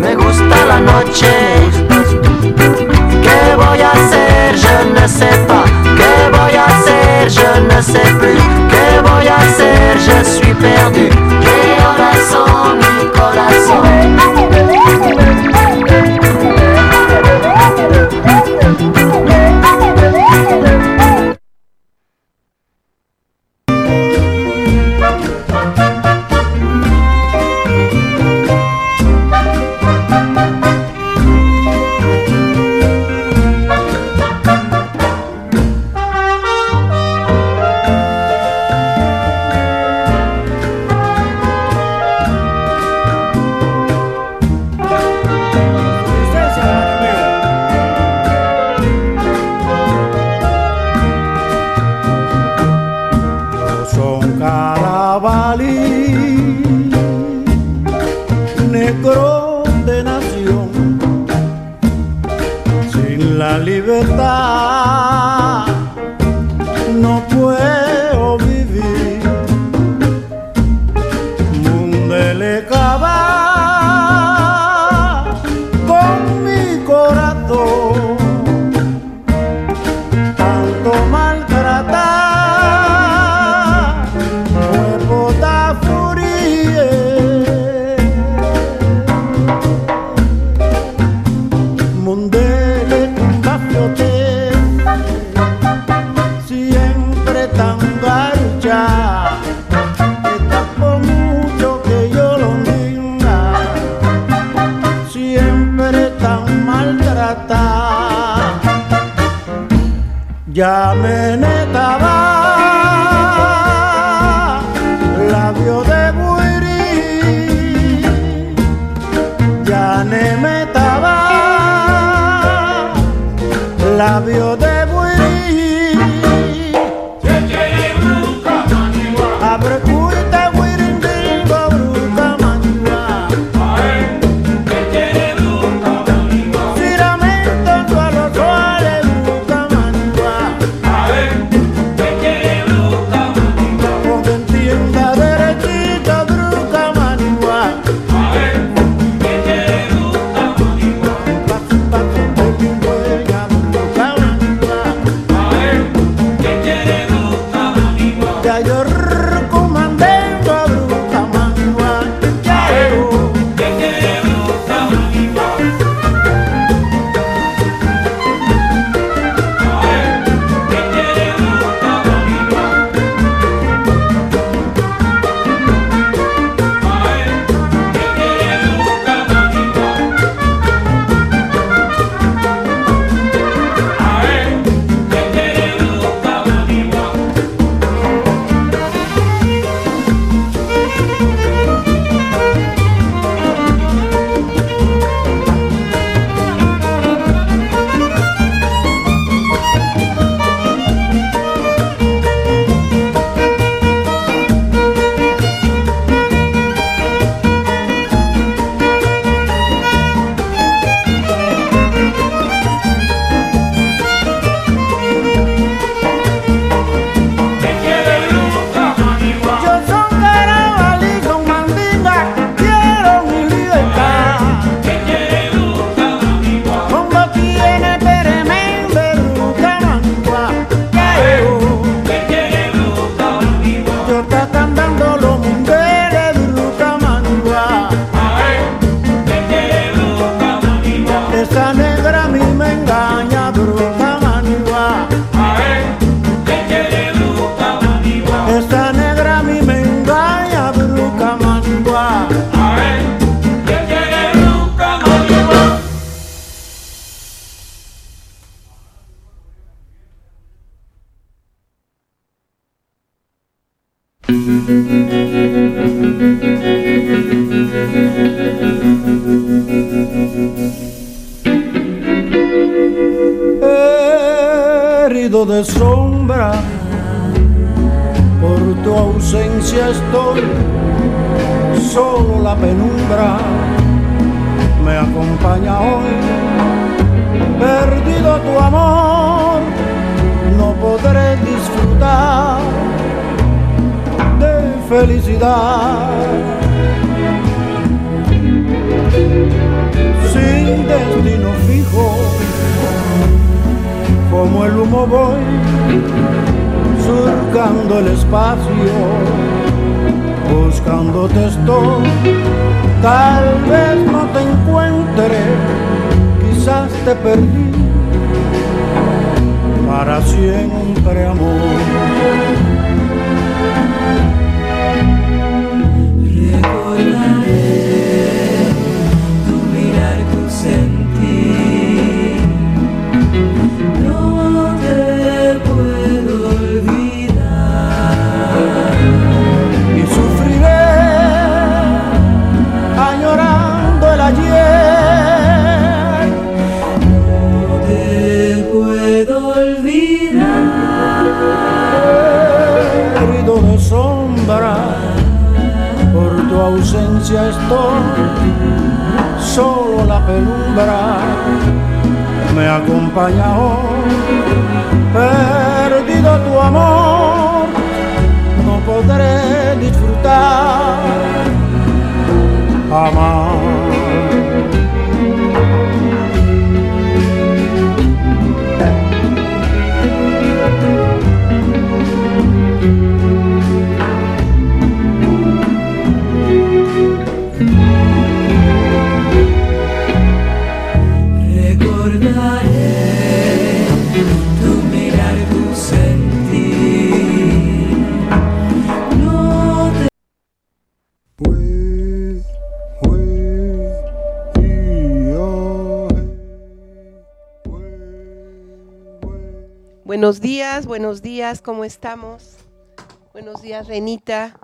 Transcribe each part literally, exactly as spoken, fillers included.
me gusta la noche. ¿Qué voy a hacer? Je ne sais pas. ¿Qué voy a hacer? Je ne sais plus. ¿Qué voy a hacer? Je suis perdu. ¿Qué horas son mi corazón? Ya me netaba labio de buiri, ya ne metaba labio de buiri. Abre cuita buirindingo bruca maniwa. Ciramento a los soles bruca maniwa. Porque entienda derechito bruca maniwa. Paso paso de lingüeña bruca maniwa. Ya yo recomendando bruca maniwa. Ya yo Yo son carabalí con mandinga, quiero mi libertad. Como tiene peremende bruca maniwa. Yo está cantando los munderes bruca maniwa. Esa negra a mí me engaña bruca maniwa. Esa negra a mí me engaña bruca maniwa. Herido de sombra, por tu ausencia estoy, solo la penumbra me acompaña hoy. Perdido tu amor, no podré disfrutar de felicidad. recorriendo el espacio, buscándote estoy. Tal vez no te encuentre, quizás te perdí para siempre, amor. Recordaré tu mirar, tu sentir. No te puedo olvidar. Y sufriré añorando el ayer. No te puedo olvidar. Herido de sombra, por tu ausencia estoy, solo la penumbra me acompaña hoy. Perdido tu amor, no podré disfrutar jamás. Recordaré tu mirar, tu sentir. No te Fue, fue, y yo, fue, fue. Buenos días, buenos días, ¿cómo estamos? Buenos días, Renita.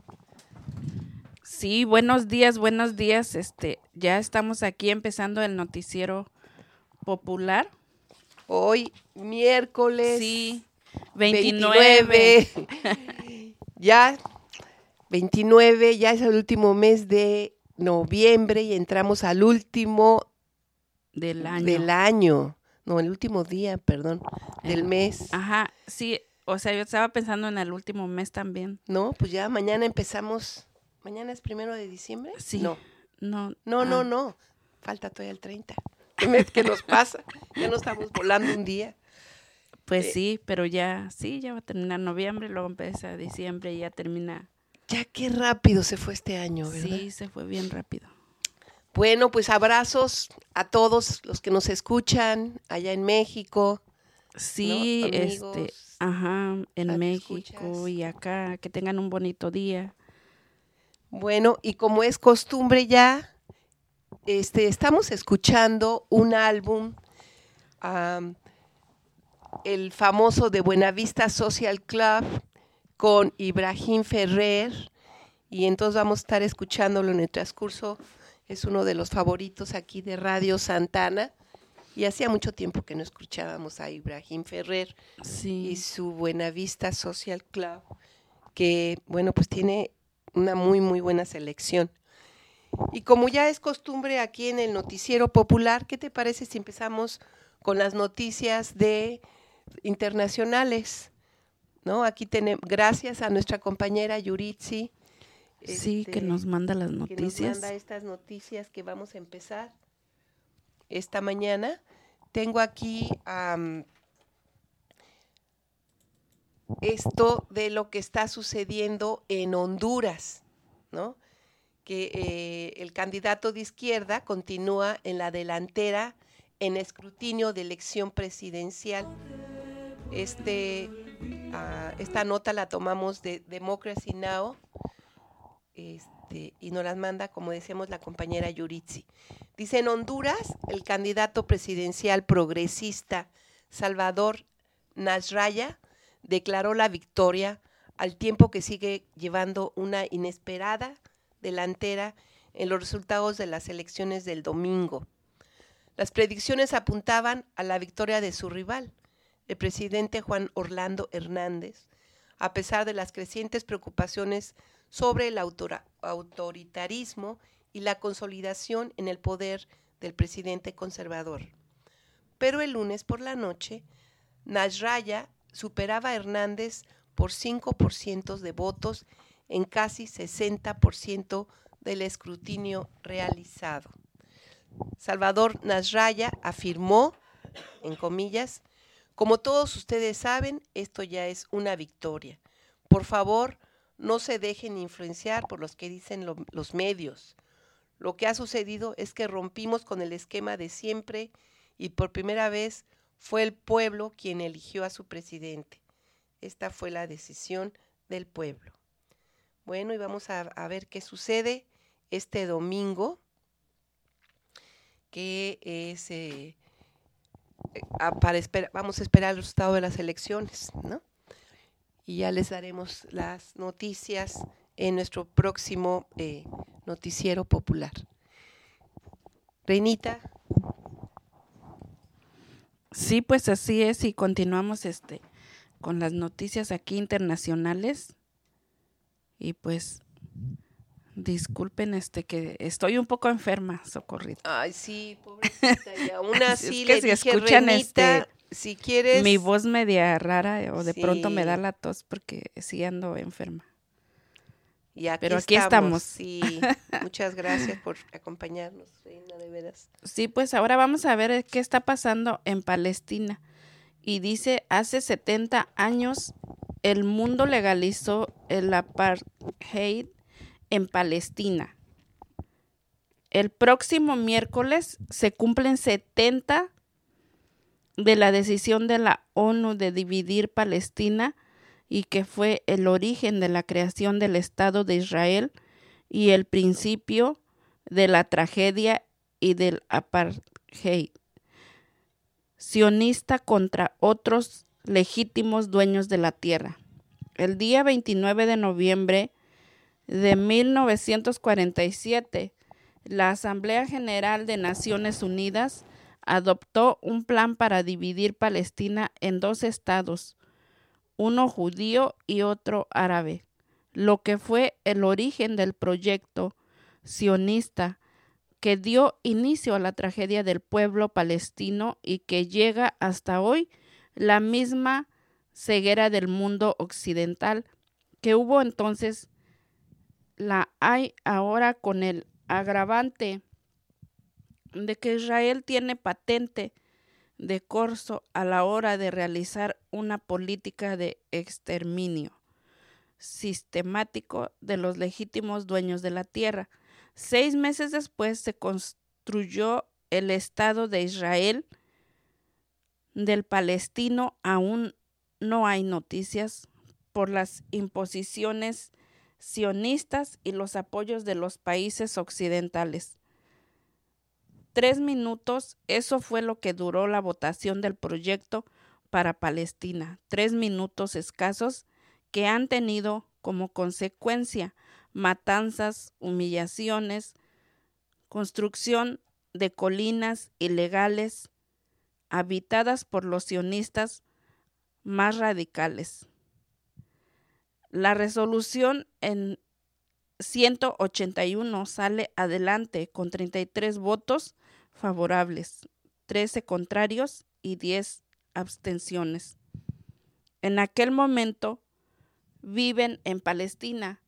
Sí, buenos días, buenos días. Este, ya estamos aquí empezando el noticiero popular. Hoy, miércoles Sí, veintinueve. veintinueve. Ya, veintinueve, ya es el último mes de noviembre y entramos al último Del año. del año. No, el último día, perdón, del El- mes. Ajá, sí, o sea, yo estaba pensando en el último mes también. No, pues ya mañana empezamos. ¿Mañana es primero de diciembre? Sí. No, No, no, ah, no, no. Falta todavía el treinta. ¿Qué, me- qué nos pasa? Ya no estamos volando un día. Pues Eh, sí, pero ya, sí, ya va a terminar noviembre, luego empieza diciembre y ya termina. Ya qué rápido se fue este año, ¿verdad? Sí, se fue bien rápido. Bueno, pues abrazos a todos los que nos escuchan allá en México. Sí, ¿No? Amigos, este, ajá, en radioescuchas. México y acá, que tengan un bonito día. Bueno, y como es costumbre ya, este, estamos escuchando un álbum, am, el famoso de Buenavista Social Club con Ibrahim Ferrer, y entonces vamos a estar escuchándolo en el transcurso. Es uno de los favoritos aquí de Radio Santana, y hacía mucho tiempo que no escuchábamos a Ibrahim Ferrer y Sí, su Buenavista Social Club, que, bueno, pues tiene una muy, muy buena selección. Y como ya es costumbre aquí en el Noticiero Popular, ¿qué te parece si empezamos con las noticias de internacionales? ¿No? Aquí tenemos, gracias a nuestra compañera Yuritsi, sí, este, que nos manda las que nos noticias. manda estas noticias que vamos a empezar esta mañana. Tengo aquí am, esto de lo que está sucediendo en Honduras, ¿no? Que eh, el candidato de izquierda continúa en la delantera en escrutinio de elección presidencial. Este, ah, esta nota la tomamos de Democracy Now! Este, y nos las manda, como decíamos, la compañera Yuritsi. Dice: en Honduras, el candidato presidencial progresista Salvador Nasralla declaró la victoria al tiempo que sigue llevando una inesperada delantera en los resultados de las elecciones del domingo. Las predicciones apuntaban a la victoria de su rival, el presidente Juan Orlando Hernández, a pesar de las crecientes preocupaciones sobre el autora- autoritarismo y la consolidación en el poder del presidente conservador. Pero el lunes por la noche, Nasralla superaba a Hernández por cinco por ciento de votos en casi sesenta por ciento del escrutinio realizado. Salvador Nasralla afirmó, en comillas, como todos ustedes saben, esto ya es una victoria, por favor, no se dejen influenciar por los que dicen lo, los medios. Lo que ha sucedido es que rompimos con el esquema de siempre y por primera vez fue el pueblo quien eligió a su presidente. Esta fue la decisión del pueblo. Bueno, y vamos a, a ver qué sucede este domingo, que es eh, a, para esper- vamos a esperar el resultado de las elecciones, ¿no? Y ya les daremos las noticias en nuestro próximo eh, noticiero popular. Reinita. Sí, pues así es, y continuamos este con las noticias aquí internacionales. Y pues disculpen este que estoy un poco enferma, Socorrito. Ay, sí, pobrecita, y aún así es que le si dije, escuchan Renita, este si quieres... mi voz media rara eh, o de Sí. pronto me da la tos porque sí ando enferma. Y aquí Pero aquí estamos. estamos. Sí, muchas gracias por acompañarnos, Reina, de veras. Sí, pues ahora vamos a ver qué está pasando en Palestina. Y dice, hace setenta años el mundo legalizó el apartheid en Palestina. El próximo miércoles se cumplen setenta de la decisión de la ONU de dividir Palestina y que fue el origen de la creación del Estado de Israel y el principio de la tragedia y del apartheid sionista contra otros legítimos dueños de la tierra. El día veintinueve de noviembre de mil novecientos cuarenta y siete, la Asamblea General de Naciones Unidas adoptó un plan para dividir Palestina en dos estados, uno judío y otro árabe, lo que fue el origen del proyecto sionista que dio inicio a la tragedia del pueblo palestino y que llega hasta hoy la misma ceguera del mundo occidental que hubo entonces, la hay ahora con el agravante de que Israel tiene patente de corso a la hora de realizar una política de exterminio sistemático de los legítimos dueños de la tierra. Seis meses después se construyó el Estado de Israel. Del palestino aún no hay noticias por las imposiciones sionistas y los apoyos de los países occidentales. Tres minutos, eso fue lo que duró la votación del proyecto para Palestina. Tres minutos escasos que han tenido como consecuencia matanzas, humillaciones, construcción de colinas ilegales habitadas por los sionistas más radicales. La resolución en ciento ochenta y uno sale adelante con treinta y tres votos favorables, trece contrarios y diez abstenciones. En aquel momento viven en Palestina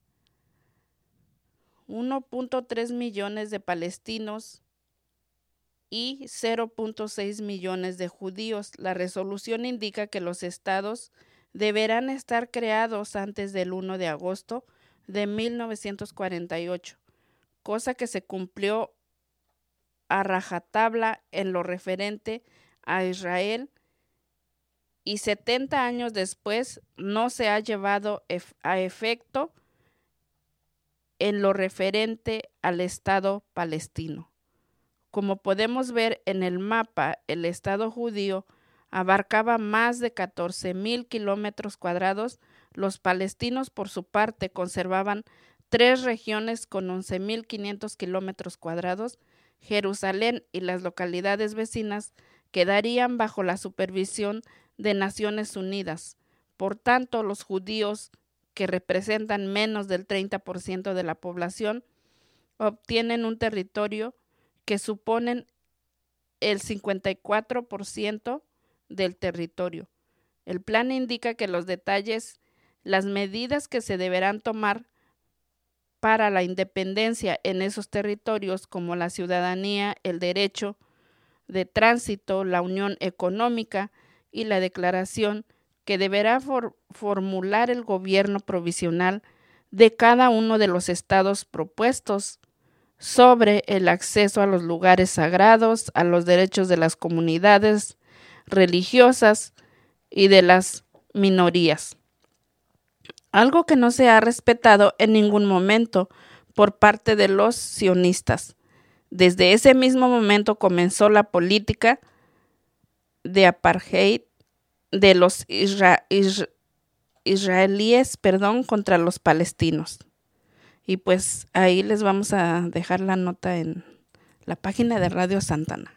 uno punto tres millones de palestinos y cero punto seis millones de judíos. La resolución indica que los estados deberán estar creados antes del primero de agosto de mil novecientos cuarenta y ocho, cosa que se cumplió a rajatabla en lo referente a Israel, y setenta años después no se ha llevado a efecto en lo referente al Estado palestino. Como podemos ver en el mapa, el Estado judío abarcaba más de catorce mil kilómetros cuadrados. Los palestinos, por su parte, conservaban tres regiones con once mil quinientos kilómetros cuadrados. Jerusalén y las localidades vecinas quedarían bajo la supervisión de Naciones Unidas. Por tanto, los judíos, que representan menos del treinta por ciento de la población, obtienen un territorio que suponen el cincuenta y cuatro por ciento del territorio. El plan indica que los detalles, las medidas que se deberán tomar para la independencia en esos territorios, como la ciudadanía, el derecho de tránsito, la unión económica y la declaración que deberá for- formular el gobierno provisional de cada uno de los estados propuestos sobre el acceso a los lugares sagrados, a los derechos de las comunidades religiosas y de las minorías. Algo que no se ha respetado en ningún momento por parte de los sionistas. Desde ese mismo momento comenzó la política de apartheid de los isra- isra- israelíes, perdón, contra los palestinos. Y pues ahí les vamos a dejar la nota en la página de Radio Santana.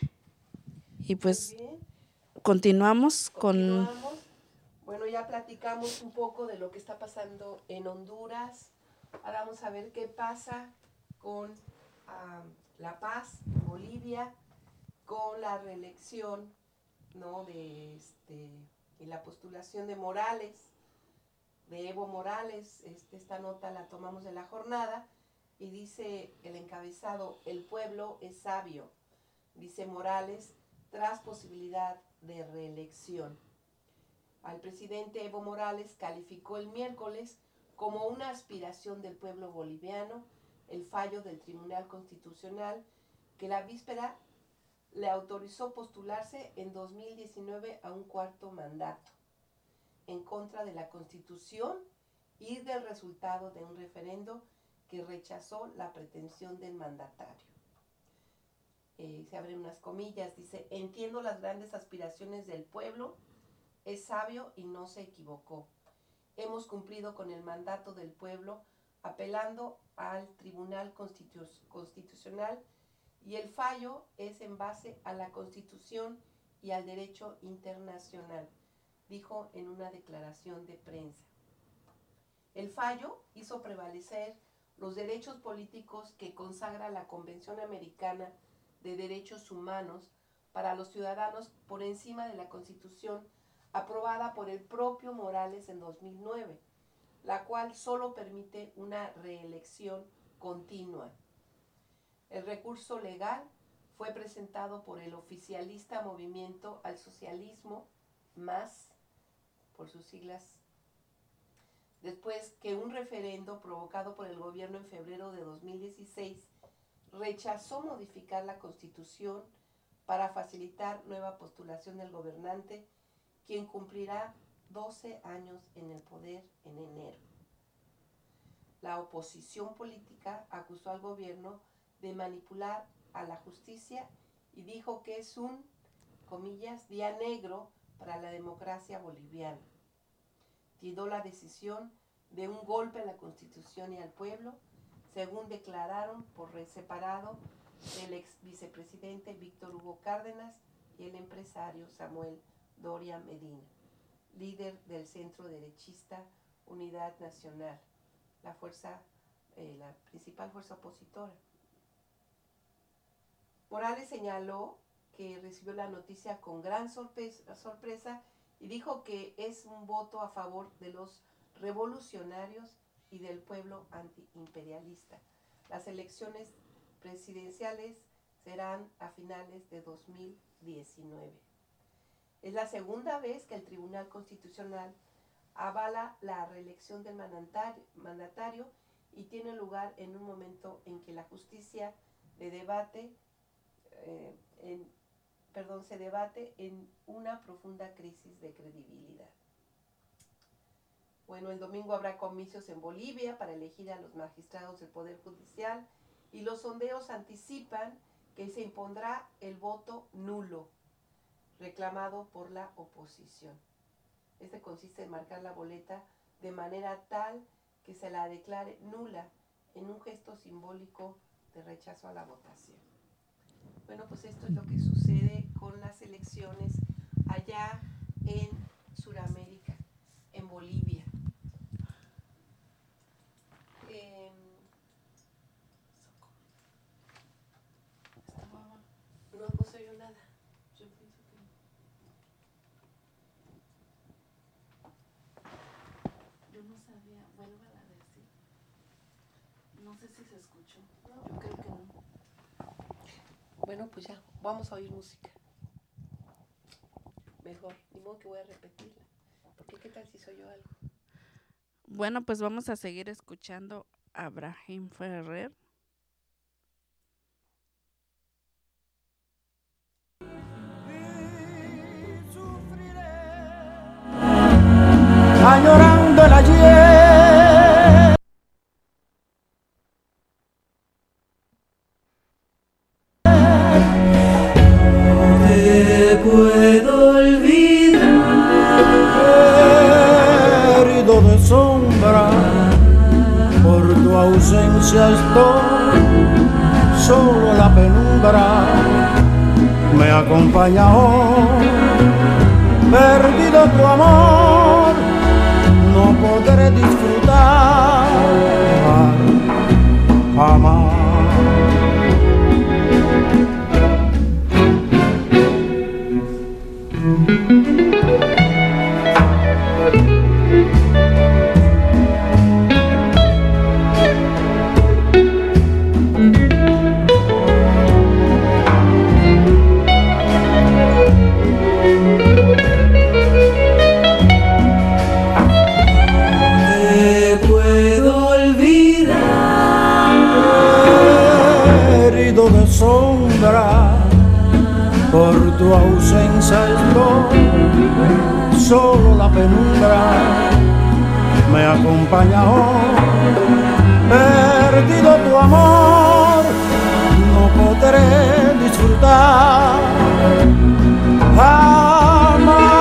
Y pues Muy bien. continuamos con... Continuamos. Bueno, ya platicamos un poco de lo que está pasando en Honduras. Ahora vamos a ver qué pasa con uh, La Paz, Bolivia, con la reelección, ¿no? de este, y la postulación de Morales, de Evo Morales. Este, esta nota la tomamos de la jornada y dice el encabezado: el pueblo es sabio, dice Morales, tras posibilidad de reelección. Al presidente Evo Morales calificó el miércoles como una aspiración del pueblo boliviano el fallo del Tribunal Constitucional que la víspera le autorizó postularse en dos mil diecinueve a un cuarto mandato, en contra de la Constitución y del resultado de un referendo que rechazó la pretensión del mandatario. Eh, se abren unas comillas, dice: entiendo las grandes aspiraciones del pueblo, es sabio y no se equivocó. Hemos cumplido con el mandato del pueblo apelando al Tribunal Constitu- Constitucional y el fallo es en base a la Constitución y al derecho internacional, dijo en una declaración de prensa. El fallo hizo prevalecer los derechos políticos que consagra la Convención Americana de Derechos Humanos para los ciudadanos por encima de la Constitución aprobada por el propio Morales en dos mil nueve, la cual solo permite una reelección continua. El recurso legal fue presentado por el oficialista Movimiento al Socialismo, M A S, por sus siglas, después que un referendo provocado por el gobierno en febrero de dos mil dieciséis rechazó modificar la Constitución para facilitar nueva postulación del gobernante, quien cumplirá doce años en el poder en enero. La oposición política acusó al gobierno de manipular a la justicia y dijo que es un, comillas, día negro para la democracia boliviana. Tildó la decisión de un golpe a la Constitución y al pueblo, según declararon por separado el ex vicepresidente Víctor Hugo Cárdenas y el empresario Samuel Doria Medina, líder del centro derechista Unidad Nacional, la fuerza, eh, la principal fuerza opositora. Morales señaló que recibió la noticia con gran sorpresa, sorpresa y dijo que es un voto a favor de los revolucionarios y del pueblo antiimperialista. Las elecciones presidenciales serán a finales de dos mil diecinueve. Es la segunda vez que el Tribunal Constitucional avala la reelección del mandatario y tiene lugar en un momento en que la justicia de debate, eh, en, perdón, se debate en una profunda crisis de credibilidad. Bueno, el domingo habrá comicios en Bolivia para elegir a los magistrados del Poder Judicial y los sondeos anticipan que se impondrá el voto nulo, reclamado por la oposición. Este consiste en marcar la boleta de manera tal que se la declare nula en un gesto simbólico de rechazo a la votación. Bueno, pues esto es lo que sucede con las elecciones allá en Sudamérica, en Bolivia. Eh, no, no se oyó nada. Yo pienso que no. Yo no sabía, vuélvala a decir. No sé si se escuchó. Yo creo que no. Bueno, pues ya, vamos a oír música. Mejor, ni modo que voy a repetirla. ¿Qué, qué tal si soy yo algo? Bueno, pues vamos a seguir escuchando a Brahim Ferrer. Añorando el ayer. No te puedo olvidar. Herido de sombra, por tu ausencia estoy, solo la penumbra me acompaña hoy. Perdido tu amor, no podré disfrutar jamás. Por tu ausencia estoy, solo la penumbra me acompaña hoy. Perdido tu amor, no podré disfrutar jamás.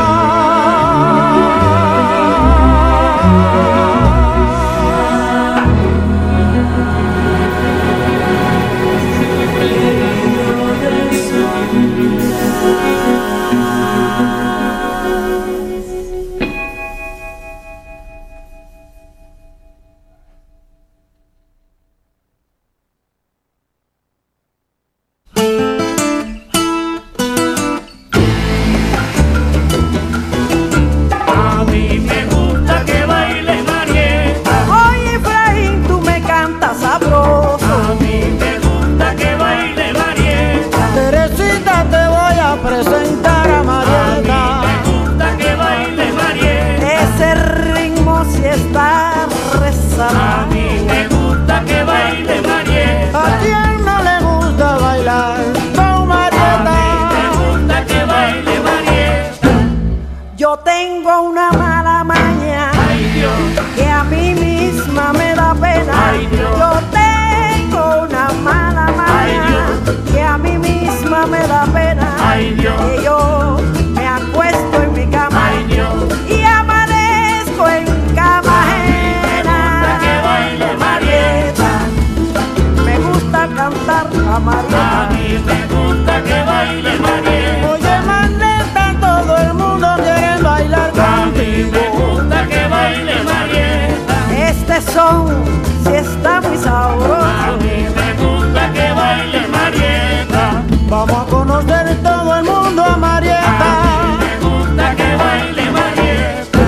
Si está muy sabroso. A mí me gusta que baile Marieta. Vamos a conocer todo el mundo a Marieta. A mí me gusta que baile Marieta.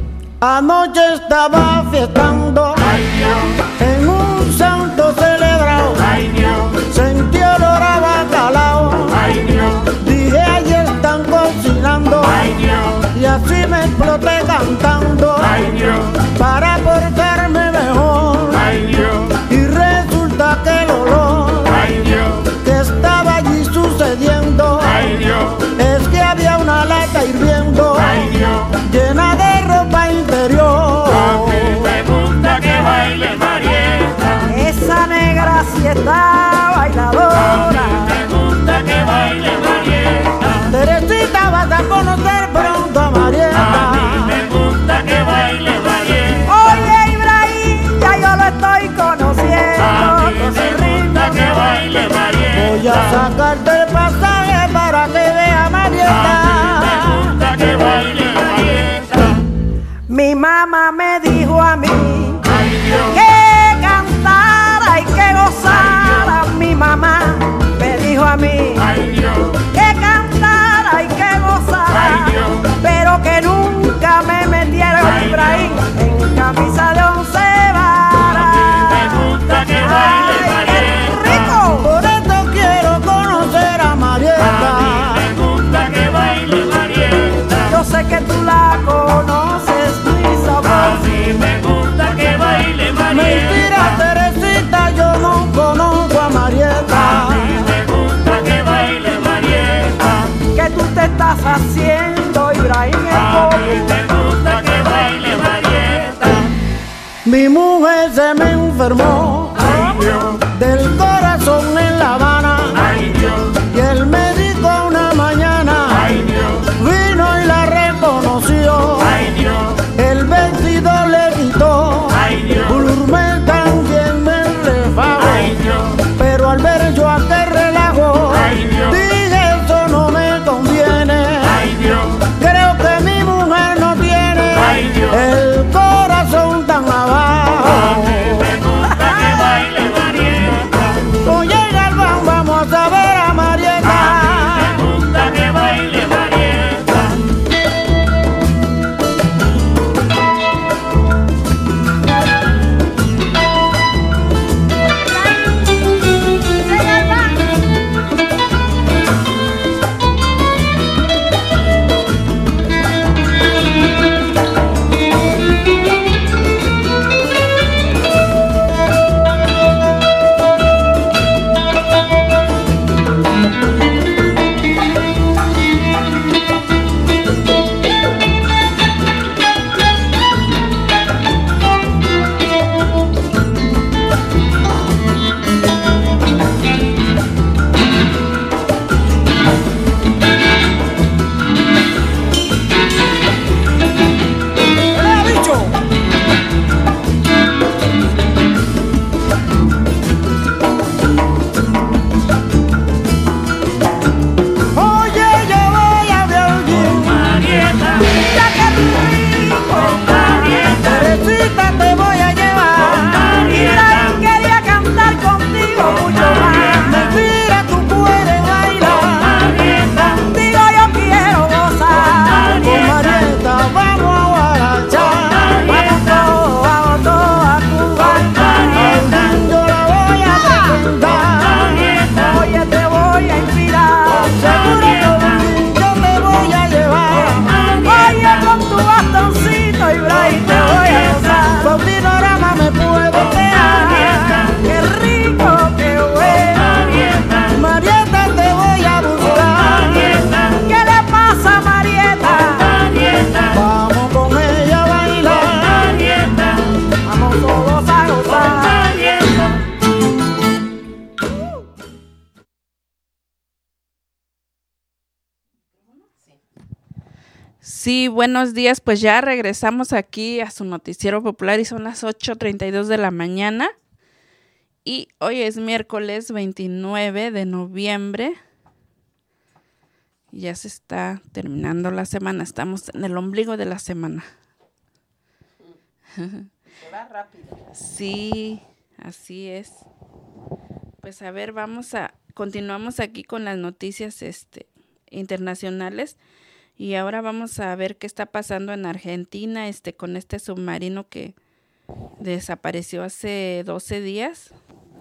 Anoche estaba fiestando, Ay, Dios. en un santo celebrado. Ay, Dios. Sentí olor a bacalao. Ay, Dios. Dije, ahí están cocinando. Ay, Dios. Y así me exploté cantando. Ay, Dios. Para portarme mejor. Ay, Dios. Y resulta que el olor Ay, Dios. que estaba allí sucediendo Ay, Dios. es que había una lata hirviendo, Ay, Dios. llena de ropa interior. A mí me gusta que baile Marieta. Esa negra si está A bailadora. mí me gusta que baile Marieta. Teresita, vas a conocer pronto a A Marieta. mí me gusta que baile Marieta. Oye, Ibrahim, ya yo lo estoy conociendo. A mí con su me ritmo. gusta que baile Marieta. Voy a sacarte el pasaje para que vea A Marieta. mí me gusta que baile Marieta. Mi mamá me dijo a mí Ay, Dios. que cantara y que gozara. Mi mamá me dijo a mí Ay, Dios. que cantara y que gozara, Ay, Dios. pero que nunca me metiera Ay, Ibrahim en camisa de once A mí me varas. gusta que baile ¡Ay, qué Marieta. rico! Por eso quiero conocer Sí, buenos días. Pues ya regresamos aquí a su noticiero popular y son las ocho treinta y dos de la mañana. Y hoy es miércoles veintinueve de noviembre. Ya se está terminando la semana. Estamos en el ombligo de la semana. Se va rápido. Sí, así es. Pues a ver, vamos a continuamos aquí con las noticias este, internacionales. Y ahora vamos a ver qué está pasando en Argentina este, con este submarino que desapareció hace doce días.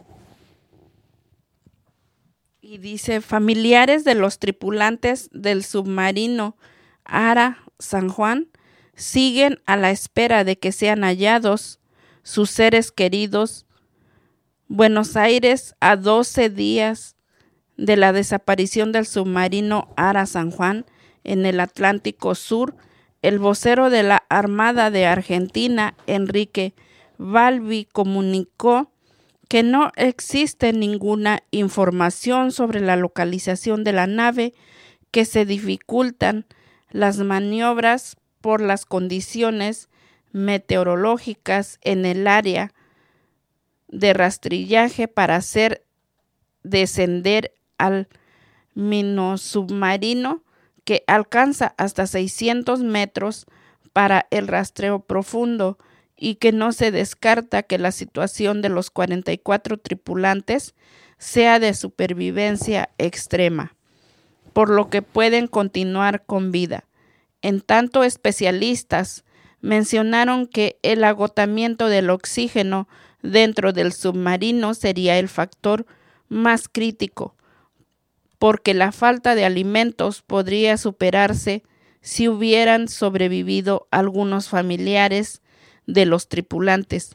Y dice, familiares de los tripulantes del submarino Ara San Juan siguen a la espera de que sean hallados sus seres queridos. Buenos Aires, a doce días de la desaparición del submarino Ara San Juan, en el Atlántico Sur, el vocero de la Armada de Argentina, Enrique Balbi, comunicó que no existe ninguna información sobre la localización de la nave, que se dificultan las maniobras por las condiciones meteorológicas en el área de rastrillaje para hacer descender al minosubmarino, que alcanza hasta seiscientos metros para el rastreo profundo, y que no se descarta que la situación de los cuarenta y cuatro tripulantes sea de supervivencia extrema, por lo que pueden continuar con vida. En tanto, especialistas mencionaron que el agotamiento del oxígeno dentro del submarino sería el factor más crítico, porque la falta de alimentos podría superarse si hubieran sobrevivido algunos familiares de los tripulantes.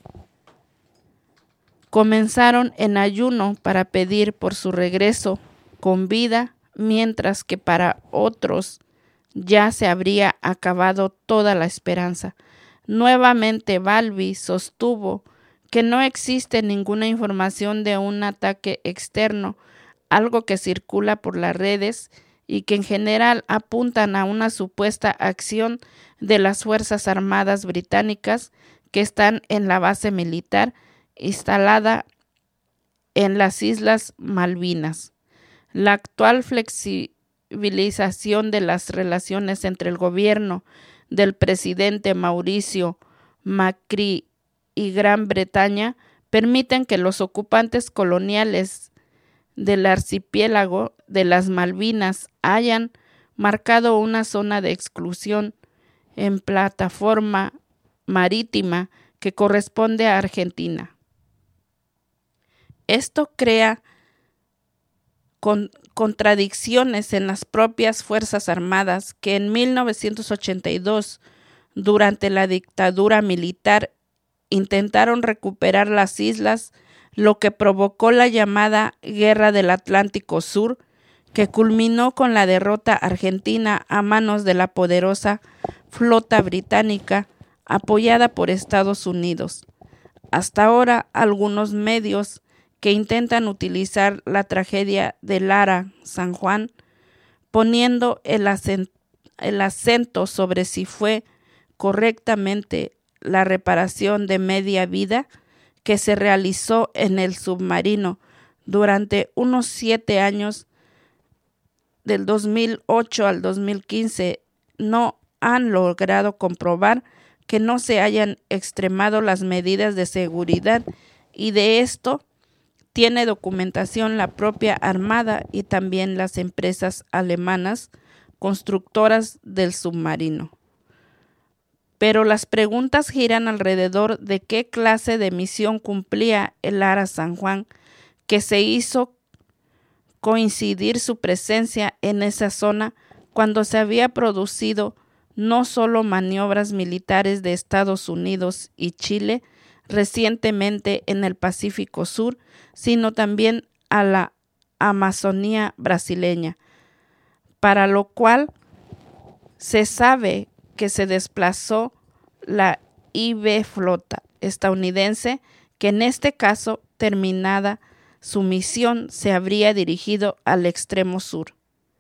Comenzaron en ayuno para pedir por su regreso con vida, mientras que para otros ya se habría acabado toda la esperanza. Nuevamente Balbi sostuvo que no existe ninguna información de un ataque externo, algo que circula por las redes y que en general apuntan a una supuesta acción de las Fuerzas Armadas británicas que están en la base militar instalada en las Islas Malvinas. La actual flexibilización de las relaciones entre el gobierno del presidente Mauricio Macri y Gran Bretaña permiten que los ocupantes coloniales del archipiélago de las Malvinas hayan marcado una zona de exclusión en plataforma marítima que corresponde a Argentina. Esto crea con, contradicciones en las propias Fuerzas Armadas, que en mil novecientos ochenta y dos, durante la dictadura militar, intentaron recuperar las islas, lo que provocó la llamada Guerra del Atlántico Sur, que culminó con la derrota argentina a manos de la poderosa flota británica apoyada por Estados Unidos. Hasta ahora, algunos medios que intentan utilizar la tragedia del Ara San Juan, poniendo el acento, el acento sobre si fue correctamente la reparación de media vida que se realizó en el submarino durante unos siete años, del dos mil ocho al dos mil quince, no han logrado comprobar que no se hayan extremado las medidas de seguridad, y de esto tiene documentación la propia Armada y también las empresas alemanas constructoras del submarino. Pero las preguntas giran alrededor de qué clase de misión cumplía el Ara San Juan, que se hizo coincidir su presencia en esa zona cuando se había producido no solo maniobras militares de Estados Unidos y Chile recientemente en el Pacífico Sur, sino también a la Amazonía brasileña, para lo cual se sabe que se desplazó la I B flota estadounidense, que en este caso, terminada su misión, se habría dirigido al extremo sur.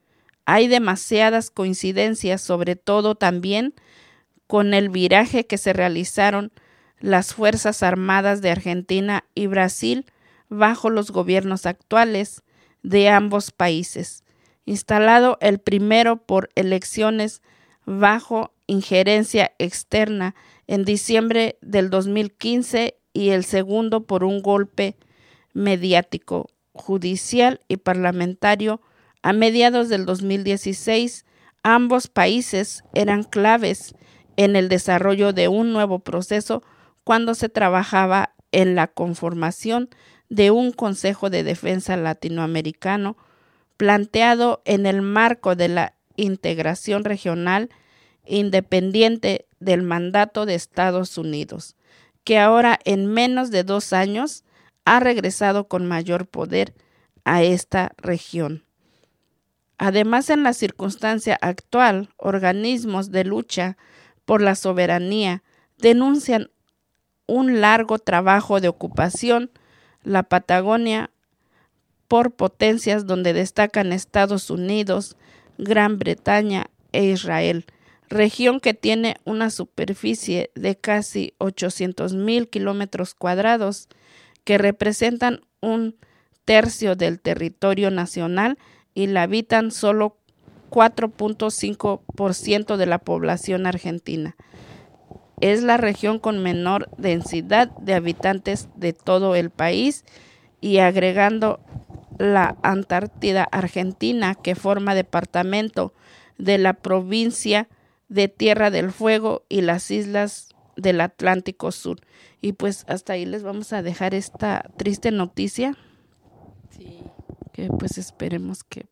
Hay demasiadas coincidencias, sobre todo también con el viraje que se realizaron las Fuerzas Armadas de Argentina y Brasil bajo los gobiernos actuales de ambos países, instalado el primero por elecciones bajo injerencia externa en diciembre del dos mil quince y el segundo por un golpe mediático, judicial y parlamentario a mediados del dos mil dieciséis. Ambos países eran claves en el desarrollo de un nuevo proceso cuando se trabajaba en la conformación de un Consejo de Defensa Latinoamericano planteado en el marco de la integración regional independiente del mandato de Estados Unidos, que ahora en menos de dos años ha regresado con mayor poder a esta región. Además, en la circunstancia actual, organismos de lucha por la soberanía denuncian un largo trabajo de ocupación la Patagonia por potencias donde destacan Estados Unidos, Gran Bretaña e Israel, región que tiene una superficie de casi ochocientos mil kilómetros cuadrados, que representan un tercio del territorio nacional y la habitan solo cuatro punto cinco por ciento de la población argentina. Es la región con menor densidad de habitantes de todo el país y agregando la Antártida Argentina, que forma departamento de la provincia de Tierra del Fuego y las islas del Atlántico Sur. Y pues hasta ahí les vamos a dejar esta triste noticia. Sí. Que pues esperemos que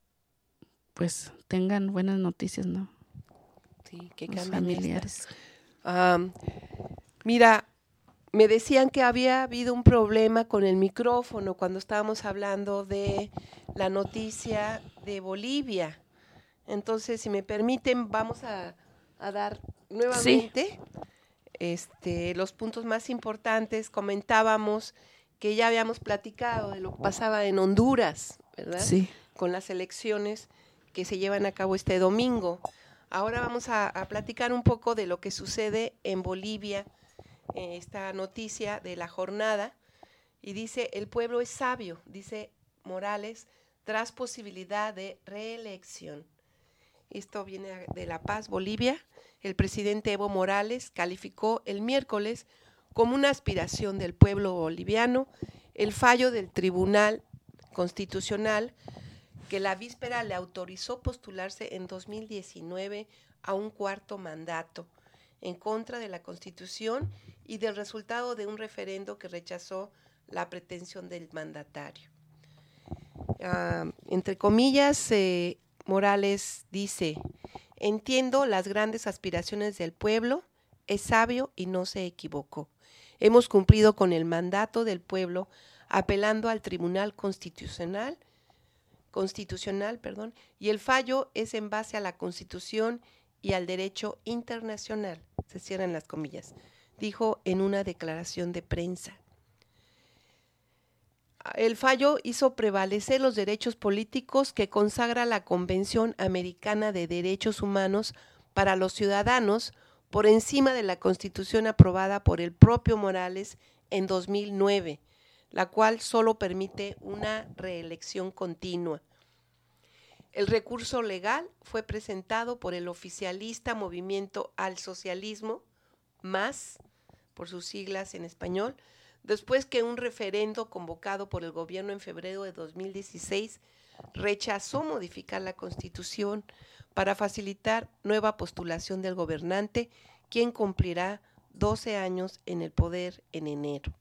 pues tengan buenas noticias, ¿no? Sí, que Los cambien familiares. Um, mira, me decían que había habido un problema con el micrófono cuando estábamos hablando de la noticia de Bolivia. Entonces, si me permiten, vamos a, a dar nuevamente sí. este, los puntos más importantes. Comentábamos que ya habíamos platicado de lo que pasaba en Honduras, ¿verdad? Sí. Con las elecciones que se llevan a cabo este domingo. Ahora vamos a, a platicar un poco de lo que sucede en Bolivia, eh, esta noticia de la jornada. Y dice, el pueblo es sabio, dice Morales, tras posibilidad de reelección. Esto viene de La Paz, Bolivia. El presidente Evo Morales calificó el miércoles como una aspiración del pueblo boliviano el fallo del Tribunal Constitucional que la víspera le autorizó postularse en dos mil diecinueve a un cuarto mandato en contra de la Constitución y del resultado de un referendo que rechazó la pretensión del mandatario. Uh, entre comillas, eh, Morales dice, entiendo las grandes aspiraciones del pueblo, es sabio y no se equivocó. Hemos cumplido con el mandato del pueblo apelando al Tribunal Constitucional constitucional, perdón, y el fallo es en base a la Constitución y al derecho internacional, se cierran las comillas, dijo en una declaración de prensa. El fallo hizo prevalecer los derechos políticos que consagra la Convención Americana de Derechos Humanos para los ciudadanos por encima de la Constitución aprobada por el propio Morales en dos mil nueve, la cual solo permite una reelección continua. El recurso legal fue presentado por el oficialista Movimiento al Socialismo, MAS, por sus siglas en español, después que un referendo convocado por el gobierno en febrero de dos mil dieciséis rechazó modificar la Constitución para facilitar nueva postulación del gobernante, quien cumplirá doce años en el poder en enero.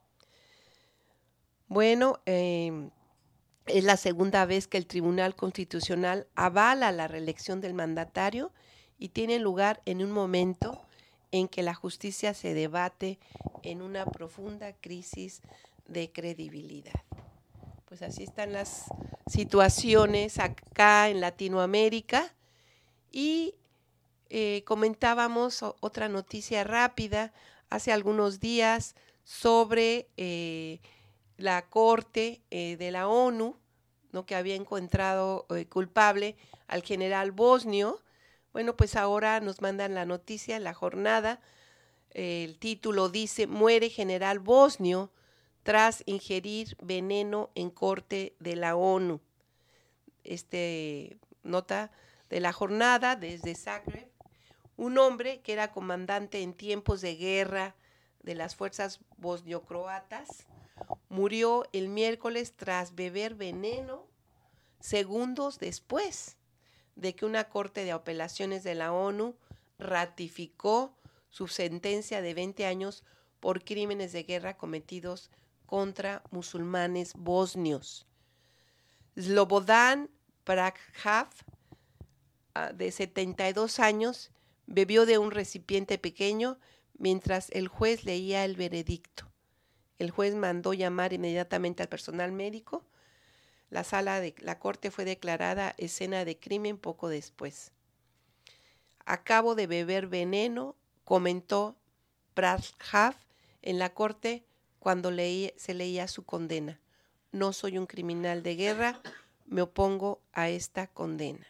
Bueno, eh, es la segunda vez que el Tribunal Constitucional avala la reelección del mandatario y tiene lugar en un momento en que la justicia se debate en una profunda crisis de credibilidad. Pues así están las situaciones acá en Latinoamérica y eh, comentábamos otra noticia rápida hace algunos días sobre eh, la Corte eh, de la ONU ¿no?, que había encontrado eh, culpable al general bosnio. Bueno, pues ahora nos mandan la noticia en la jornada. Eh, el título dice: muere general bosnio tras ingerir veneno en corte de la ONU. Este nota de la jornada desde Zagreb. Un hombre que era comandante en tiempos de guerra de las fuerzas bosnio-croatas murió el miércoles tras beber veneno segundos después de que una corte de apelaciones de la ONU ratificó su sentencia de veinte años por crímenes de guerra cometidos contra musulmanes bosnios. Slobodan Prahav, de setenta y dos años, bebió de un recipiente pequeño mientras el juez leía el veredicto. El juez mandó llamar inmediatamente al personal médico. La sala de la corte fue declarada escena de crimen poco después. Acabo de beber veneno, comentó Prahav en la corte cuando leí, se leía su condena. No soy un criminal de guerra, me opongo a esta condena.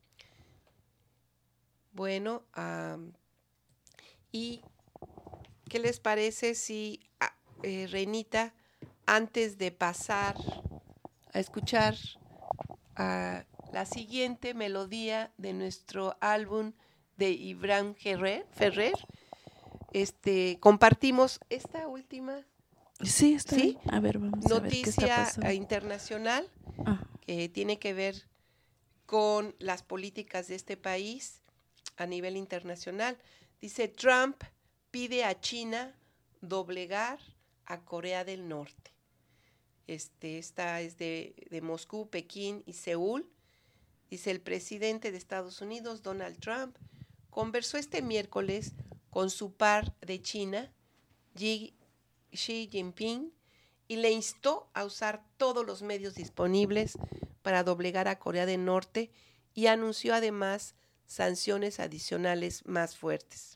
Bueno, um, ¿y qué les parece si, eh, Reinita, antes de pasar a escuchar uh, la siguiente melodía de nuestro álbum de Ibrahim Ferrer, Ferrer este, compartimos esta última sí, está ¿sí? A ver, vamos noticia a ver qué está pasando. internacional Ah. que tiene que ver con las políticas de este país a nivel internacional. Dice: Trump pide a China doblegar a Corea del Norte. Este, esta es de, de Moscú, Pekín y Seúl. Dice: el presidente de Estados Unidos, Donald Trump, conversó este miércoles con su par de China, Xi, Xi Jinping, y le instó a usar todos los medios disponibles para doblegar a Corea del Norte y anunció además sanciones adicionales más fuertes.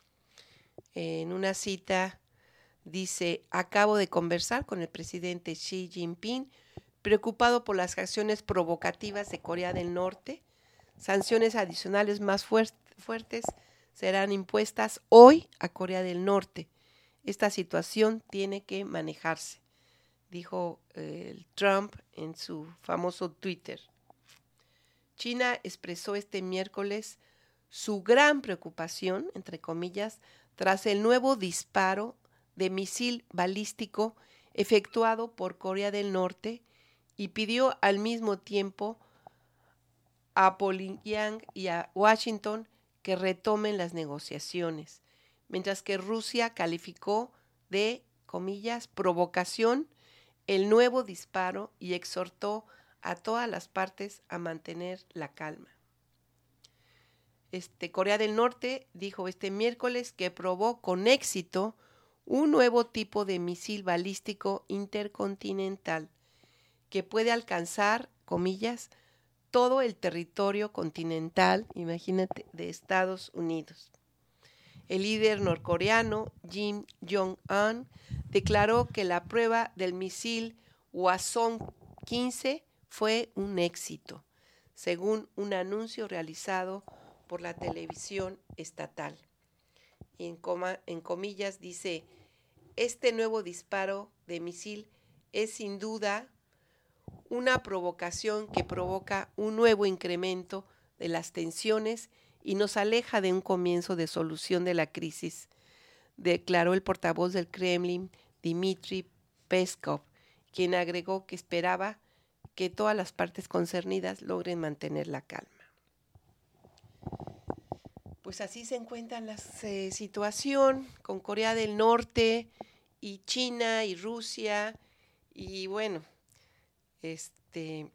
En una cita dice: acabo de conversar con el presidente Xi Jinping, preocupado por las acciones provocativas de Corea del Norte. Sanciones adicionales más fuert- fuertes serán impuestas hoy a Corea del Norte. Esta situación tiene que manejarse, dijo eh, Trump en su famoso Twitter. China expresó este miércoles su gran preocupación, entre comillas, tras el nuevo disparo de misil balístico efectuado por Corea del Norte y pidió al mismo tiempo a Pyongyang y a Washington que retomen las negociaciones, mientras que Rusia calificó de, comillas, provocación el nuevo disparo y exhortó a todas las partes a mantener la calma. Este, Corea del Norte dijo este miércoles que probó con éxito un nuevo tipo de misil balístico intercontinental que puede alcanzar, comillas, todo el territorio continental, imagínate, de Estados Unidos. El líder norcoreano Kim Jong-un declaró que la prueba del misil Hwasong quince fue un éxito, según un anuncio realizado por la televisión estatal. Y en, coma, en comillas dice: este nuevo disparo de misil es sin duda una provocación que provoca un nuevo incremento de las tensiones y nos aleja de un comienzo de solución de la crisis, declaró el portavoz del Kremlin, Dmitry Peskov, quien agregó que esperaba que todas las partes concernidas logren mantener la calma. Pues así se encuentra la eh, situación con Corea del Norte y China y Rusia, y bueno, este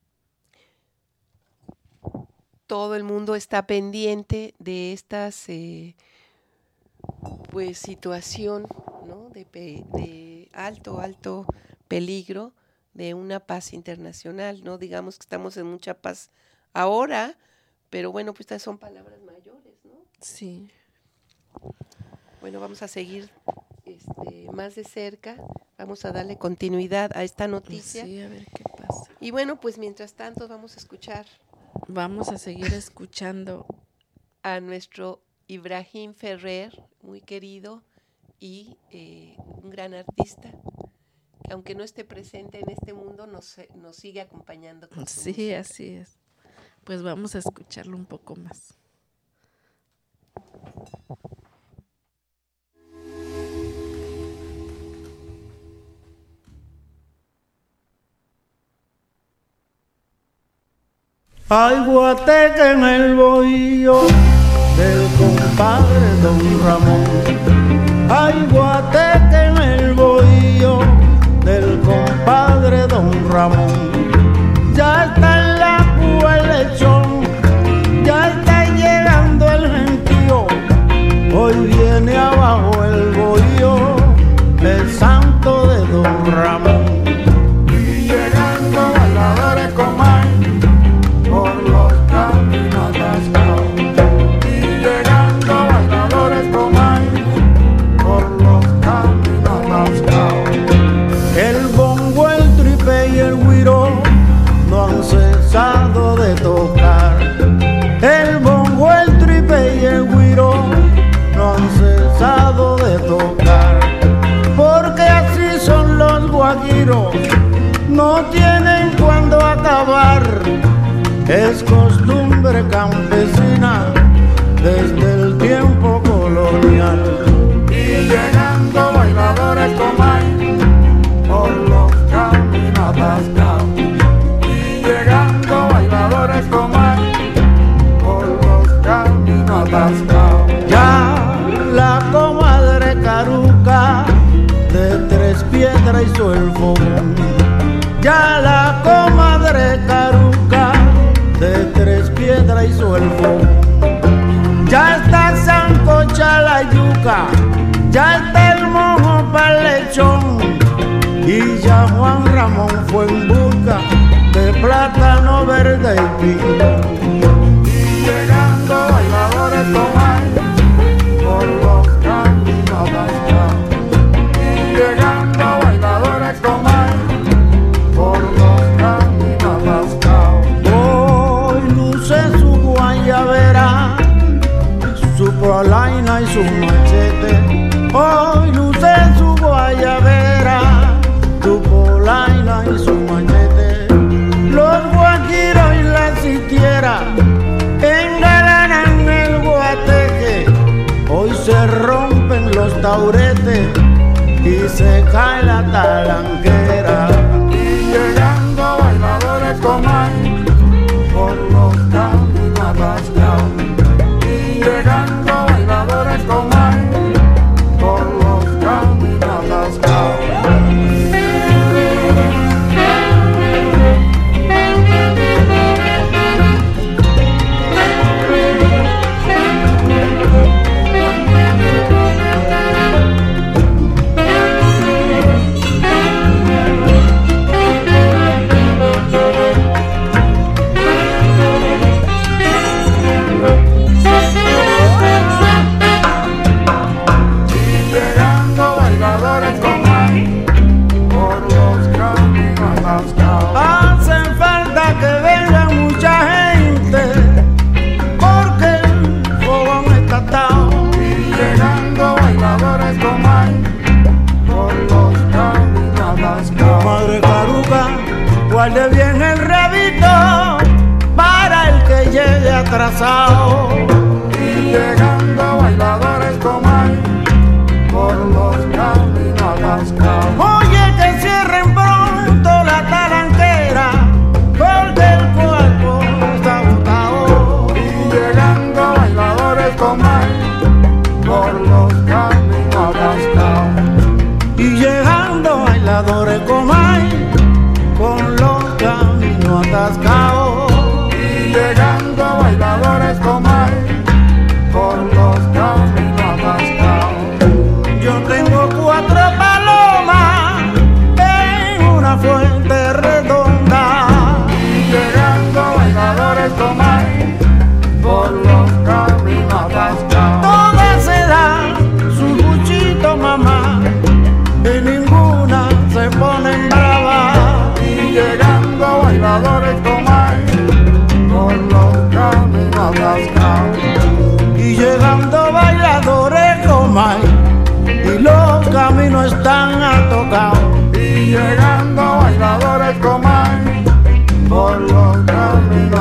todo el mundo está pendiente de estas eh, pues situación, ¿no?, de, de alto alto peligro de una paz internacional, ¿no? Digamos que estamos en mucha paz ahora, pero bueno, pues estas son palabras mayores, ¿no? Sí. Bueno, vamos a seguir este, más de cerca. Vamos a darle continuidad a esta noticia. Sí, a ver qué pasa. Y bueno, pues mientras tanto vamos a escuchar Vamos a seguir escuchando a nuestro Ibrahim Ferrer, muy querido y eh, un gran artista, que aunque no esté presente en este mundo, nos, nos sigue acompañando con su Sí, música. así es. Pues vamos a escucharlo un poco más. Hay guateque en el bohío del compadre Don Ramón. Hay guateque en el bohío del compadre Don Ramón. Ya está en la Cuba el lechón, ya está llegando el gentío. Hoy viene abajo el bohío del santo de Don Ramón. Y llegando bailadores con maíz por los caminos atascados, y llegando bailadores con maíz por los caminos atascados. El bongo, el tripe y el güiro no han cesado de tocar. El bongo, el tripe y el güiro no han cesado de tocar, porque así son los guajiros, no tienen cuándo acabar. Es costumbre campesina desde el tiempo colonial. Y llegando bailadores con maíz por los caminos atascados, y llegando bailadores con maíz por los caminos atascados. Ya la comadre Caruca de Tres Piedras hizo el fogón. Ya la comadre Caruca de Tres Piedras hizo el fogón. Ya está sancocha la yuca, ya está el mojo para el lechón, y ya Juan Ramón fue en busca de plátano verde y pino. Y llegando bailadores con maíz por los caminos atascados, y llegando bailadores con maíz por los caminos atascados. Hoy luce su guayabera, su polaina y su machete. Hoy luce su guayabera, su polaina y su machete. Los guajiros y la sitiera engalanan el guateque. Hoy se rompen los tauretes y se cae la talanquera. Y llegando bailadores con maíz por los caminos atascados, y llegando bailadores con maíz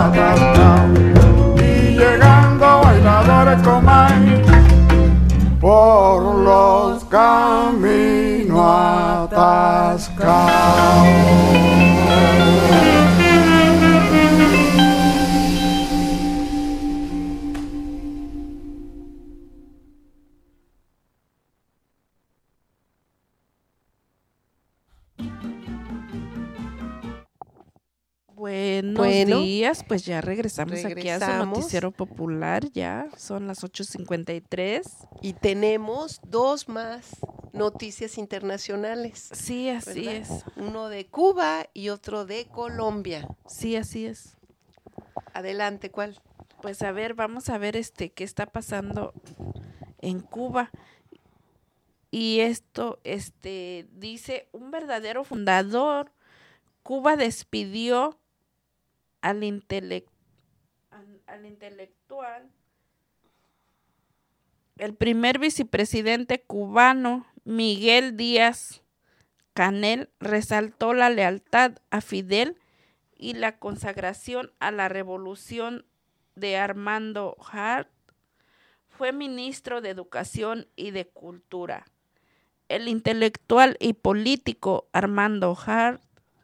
atascado. Y llegando bailadores Comay por los caminos atascados. Buenos Bueno, días, pues ya regresamos, aquí a su regresamos. noticiero popular, ya son las ocho cincuenta y tres. Y tenemos dos más noticias internacionales. Sí, así ¿verdad? es, Uno de Cuba y otro de Colombia. sí, así es. Adelante, ¿cuál? Pues a ver, vamos a ver este qué está pasando en Cuba. Y esto, este, dice, un verdadero fundador, Cuba despidió al, intelec- al, al intelectual, el primer vicepresidente cubano, Miguel Díaz Canel, resaltó la lealtad a Fidel y la consagración a la revolución de Armando Hart. Fue ministro de Educación y de Cultura. El intelectual y político Armando Hart,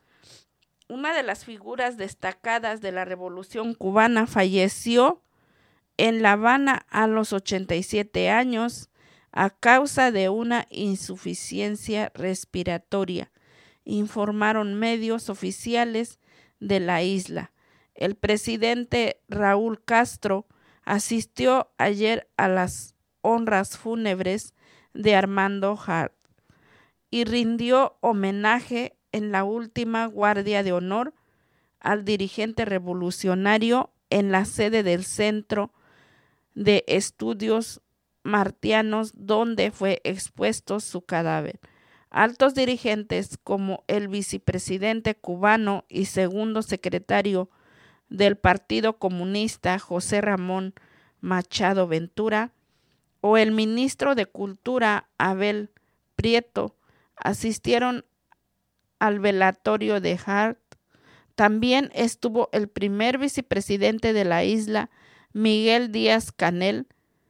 una de las figuras destacadas de la Revolución cubana, falleció en La Habana a los ochenta y siete años a causa de una insuficiencia respiratoria, informaron medios oficiales de la isla. El presidente Raúl Castro asistió ayer a las honras fúnebres de Armando Hart y rindió homenaje en la última guardia de honor al dirigente revolucionario en la sede del Centro de Estudios Martianos, donde fue expuesto su cadáver. Altos dirigentes como el vicepresidente cubano y segundo secretario del Partido Comunista, José Ramón Machado Ventura, o el ministro de Cultura, Abel Prieto, asistieron al velatorio de Hart. También estuvo el primer vicepresidente de la isla, Miguel Díaz Canel,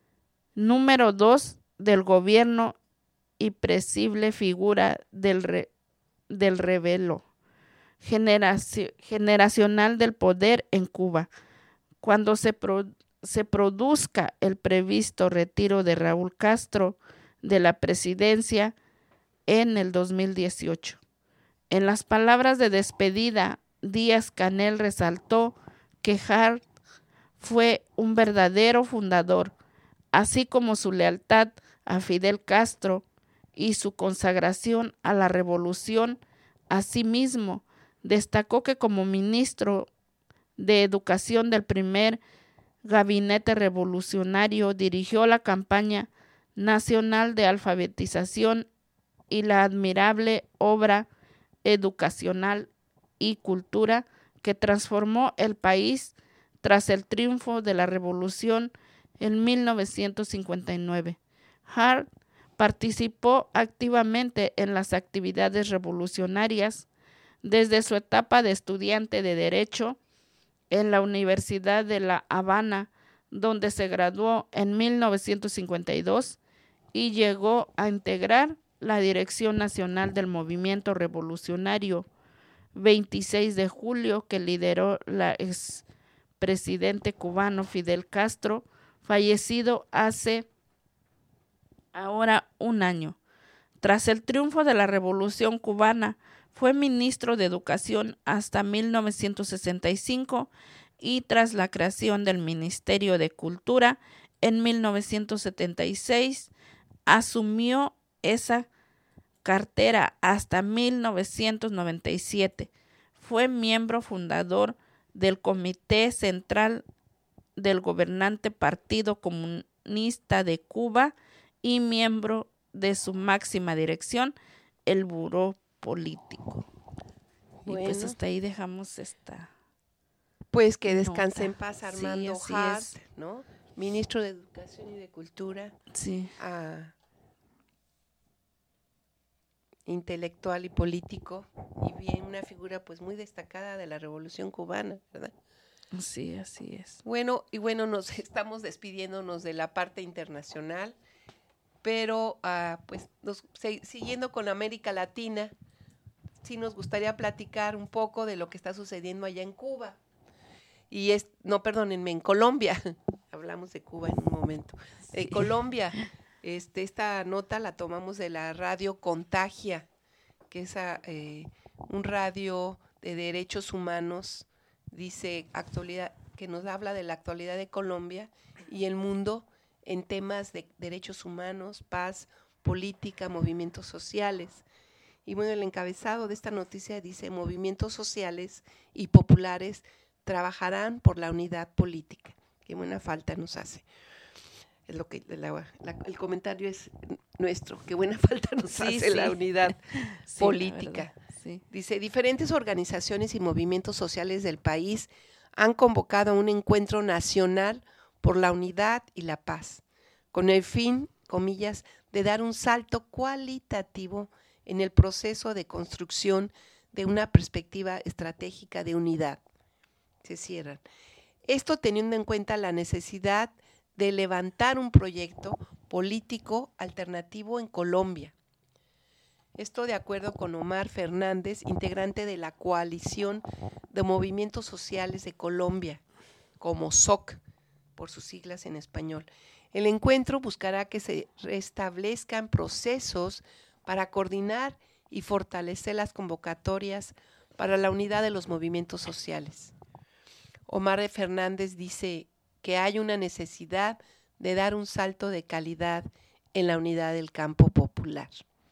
número dos del gobierno y presible figura del, re, del relevo generaci- generacional del poder en Cuba. Cuando se, pro, se produzca el previsto retiro de Raúl Castro de la presidencia en el dos mil dieciocho. En las palabras de despedida, Díaz Canel resaltó que Hart fue un verdadero fundador, así como su lealtad a Fidel Castro y su consagración a la revolución. Asimismo, destacó que como ministro de Educación del primer gabinete revolucionario dirigió la campaña nacional de alfabetización y la admirable obra educacional y cultura que transformó el país tras el triunfo de la revolución en mil novecientos cincuenta y nueve. Hart participó activamente en las actividades revolucionarias desde su etapa de estudiante de Derecho en la Universidad de La Habana, donde se graduó en mil novecientos cincuenta y dos y llegó a integrar la Dirección Nacional del Movimiento Revolucionario veintiséis de julio, que lideró la expresidente cubano Fidel Castro, fallecido hace ahora un año. Tras el triunfo de la Revolución cubana, fue ministro de Educación hasta mil novecientos sesenta y cinco y tras la creación del Ministerio de Cultura en mil novecientos setenta y seis, asumió esa cartera hasta mil novecientos noventa y siete. Fue miembro fundador del Comité Central del gobernante Partido Comunista de Cuba y miembro de su máxima dirección, el Buró Político. Bueno. Y pues hasta ahí dejamos esta. Pues que descanse nota. en paz Armando Sí, así Hart, es. ¿no? Ministro de Educación y de Cultura, Sí. ah, intelectual y político, y bien una figura pues muy destacada de la Revolución cubana, ¿verdad? Sí, así es. Bueno, y bueno, nos estamos despidiéndonos de la parte internacional, pero uh, pues nos, se, siguiendo con América Latina, sí nos gustaría platicar un poco de lo que está sucediendo allá en Cuba. Y es, no, perdónenme, en Colombia. Hablamos de Cuba en un momento. Sí. Eh, Colombia, este, esta nota la tomamos de la radio Contagia, que es a, eh, un radio de derechos humanos, dice actualidad, que nos habla de la actualidad de Colombia y el mundo en temas de derechos humanos, paz, política, movimientos sociales. Y bueno, el encabezado de esta noticia dice: movimientos sociales y populares trabajarán por la unidad política. Qué buena falta nos hace. Es lo que la, la, el comentario es nuestro. Qué buena falta nos sí, hace sí. la unidad sí, política. La sí. Dice: diferentes organizaciones y movimientos sociales del país han convocado un encuentro nacional por la unidad y la paz, con el fin, comillas, de dar un salto cualitativo en el proceso de construcción de una perspectiva estratégica de unidad. Se cierran. Esto teniendo en cuenta la necesidad de levantar un proyecto político alternativo en Colombia. Esto de acuerdo con Omar Fernández, integrante de la Coalición de Movimientos Sociales de Colombia, como S O C, por sus siglas en español. El encuentro buscará que se restablezcan procesos para coordinar y fortalecer las convocatorias para la unidad de los movimientos sociales. Omar Fernández dice que hay una necesidad de dar un salto de calidad en la unidad del campo popular.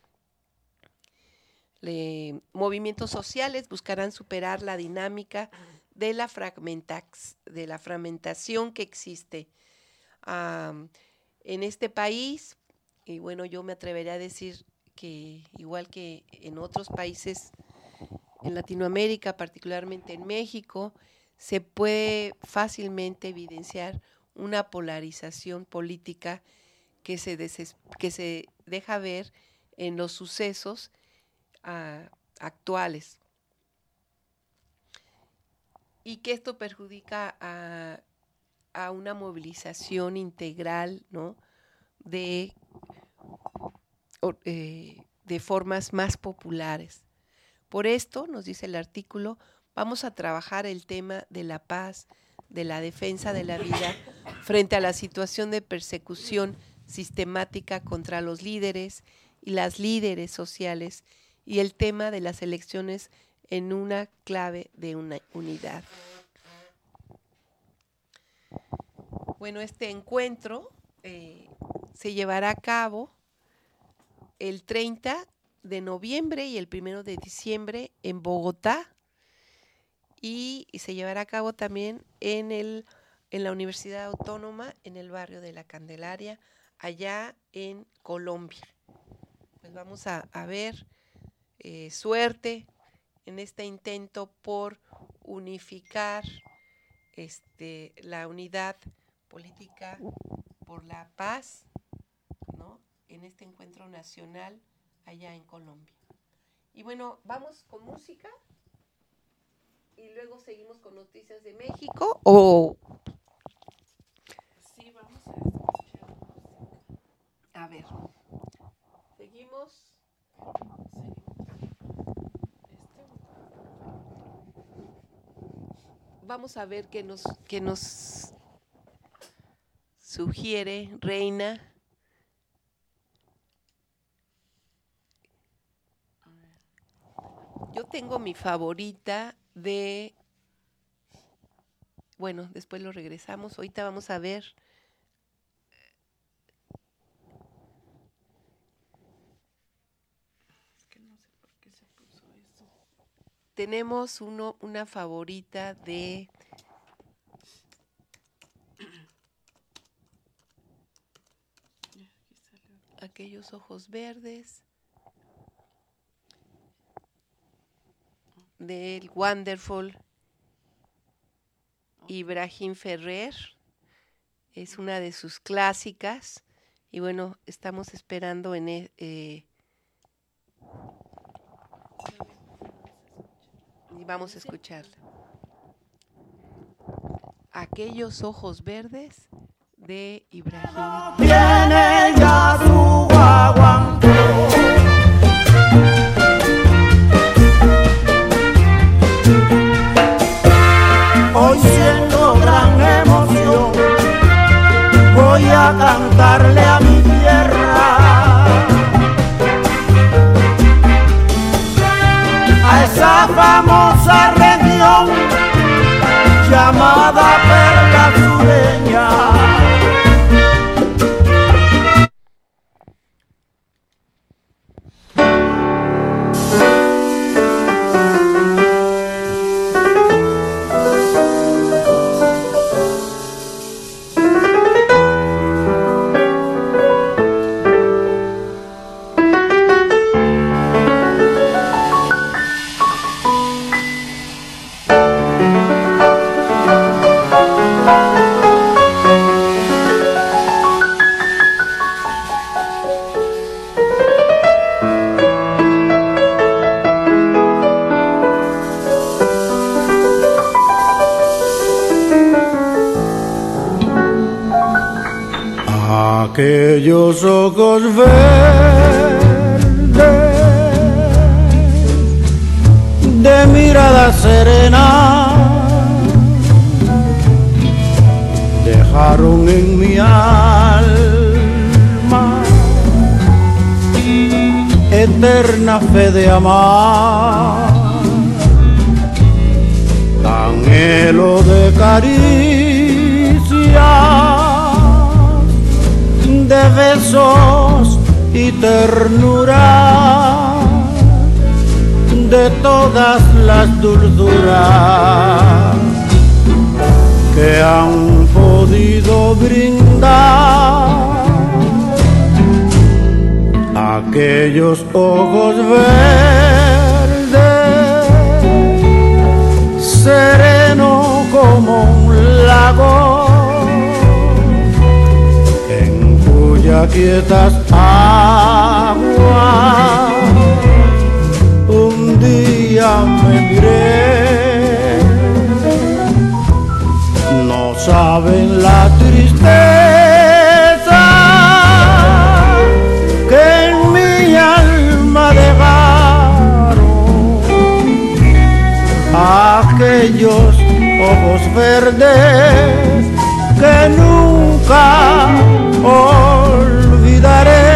Le, movimientos sociales buscarán superar la dinámica de la, fragmentax, de la fragmentación que existe um, en este país, y bueno, yo me atrevería a decir que igual que en otros países en Latinoamérica, particularmente en México, se puede fácilmente evidenciar una polarización política que se, deses, que se deja ver en los sucesos uh, actuales. Y que esto perjudica a, a una movilización integral, ¿no? de, eh, de formas más populares. Por esto, nos dice el artículo, vamos a trabajar el tema de la paz, de la defensa de la vida frente a la situación de persecución sistemática contra los líderes y las líderes sociales y el tema de las elecciones en una clave de una unidad. Bueno, este encuentro eh, se llevará a cabo el treinta de noviembre y el primero de diciembre en Bogotá, y se llevará a cabo también en, el, en la Universidad Autónoma, en el barrio de La Candelaria, allá en Colombia. Pues vamos a, a ver eh, suerte en este intento por unificar este, la unidad política por la paz, ¿no? En este encuentro nacional allá en Colombia. Y bueno, vamos con música y luego seguimos con noticias de México. O sí, vamos a escuchar música. A ver, seguimos. Vamos a ver qué nos, qué nos sugiere Reina. Yo tengo mi favorita de... Bueno, después lo regresamos. Ahorita vamos a ver. Es que no sé por qué se puso eso. Tenemos uno, una favorita de... Aquellos ojos verdes. Del Wonderful Ibrahim Ferrer, es una de sus clásicas, y bueno, estamos esperando en eh, y vamos a escucharla. Aquellos ojos verdes de Ibrahim. Tiene ya su guaguancó. Hoy siendo gran emoción voy a cantarle a mi tierra, a esa famosa región llamada Perla Sureña. Aquellos ojos verdes de mirada serena dejaron en mi alma eterna fe de amar, anhelo de caricia, de besos y ternura, de todas las dulzuras que han podido brindar aquellos ojos verdes, sereno como un lago, quietas aguas, un día me miré, no saben la tristeza que en mi alma dejaron aquellos ojos verdes que nunca olvidaré.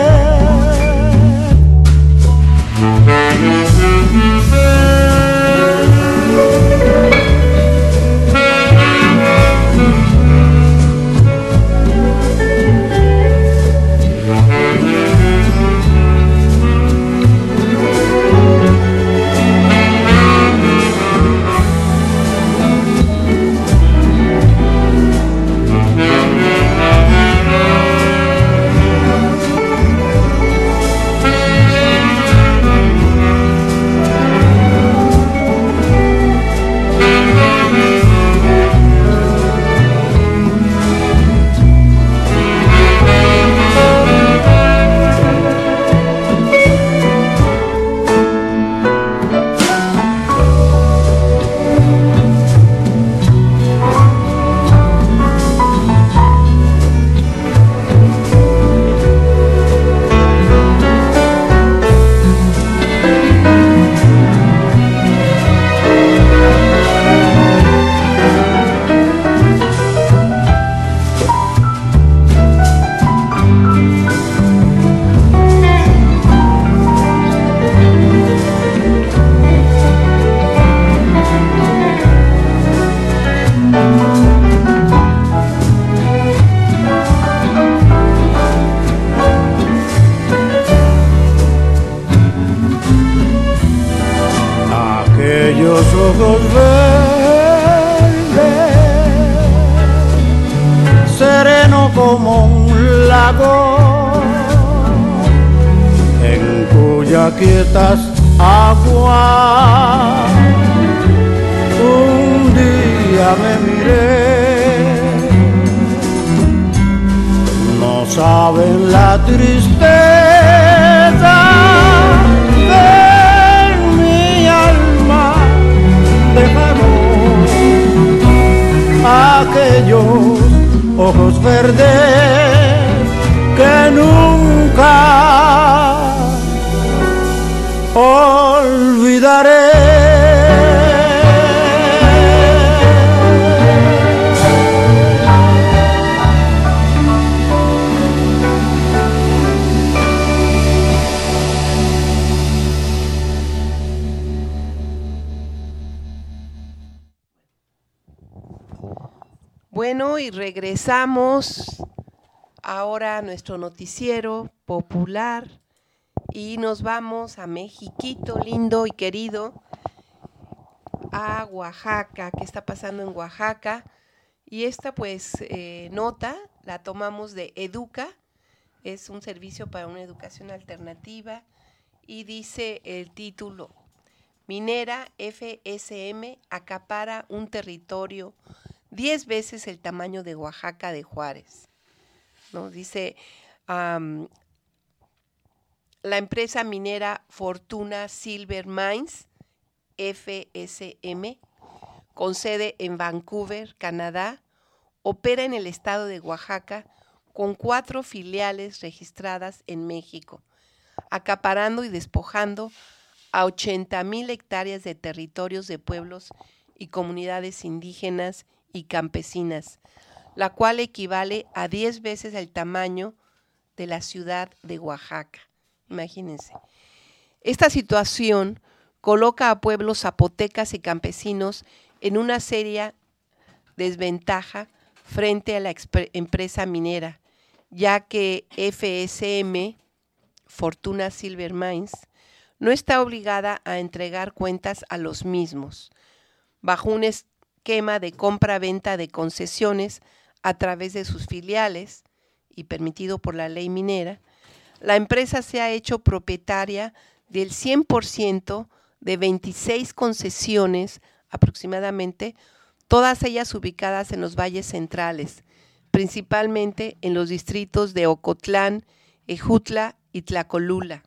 Aquellos ojos verdes, sereno como un lago, en cuya quietas aguas un día me miré, no saben la tristeza de mi alma dejaron aquellos ojos verdes que nunca olvidaré. Bueno, y regresamos ahora a nuestro noticiero popular y nos vamos a Mexiquito lindo y querido, a Oaxaca. ¿Qué está pasando en Oaxaca? Y esta pues eh, nota la tomamos de Educa, es un servicio para una educación alternativa y dice el título: Minera F S M acapara un territorio diez veces el tamaño de Oaxaca de Juárez, ¿no? Dice, um, la empresa minera Fortuna Silver Mines, F S M, con sede en Vancouver, Canadá, opera en el estado de Oaxaca con cuatro filiales registradas en México, acaparando y despojando a ochenta mil hectáreas de territorios de pueblos y comunidades indígenas y campesinas, la cual equivale a diez veces el tamaño de la ciudad de Oaxaca. Imagínense. Esta situación coloca a pueblos zapotecas y campesinos en una seria desventaja frente a la empresa minera, ya que F S M, Fortuna Silver Mines, no está obligada a entregar cuentas a los mismos, bajo un esquema de compra-venta de concesiones a través de sus filiales y permitido por la ley minera. La empresa se ha hecho propietaria del cien por ciento de veintiséis concesiones aproximadamente, todas ellas ubicadas en los valles centrales, principalmente en los distritos de Ocotlán, Ejutla y Tlacolula.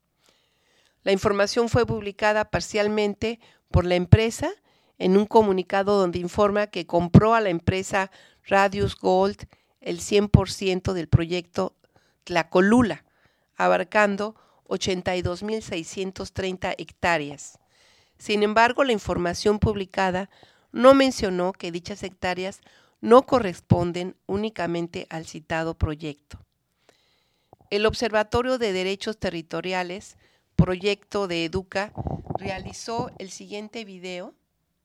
La información fue publicada parcialmente por la empresa en un comunicado donde informa que compró a la empresa Radius Gold el cien por ciento del proyecto Tlacolula, abarcando ochenta y dos mil seiscientas treinta hectáreas. Sin embargo, la información publicada no mencionó que dichas hectáreas no corresponden únicamente al citado proyecto. El Observatorio de Derechos Territoriales, proyecto de Educa, realizó el siguiente video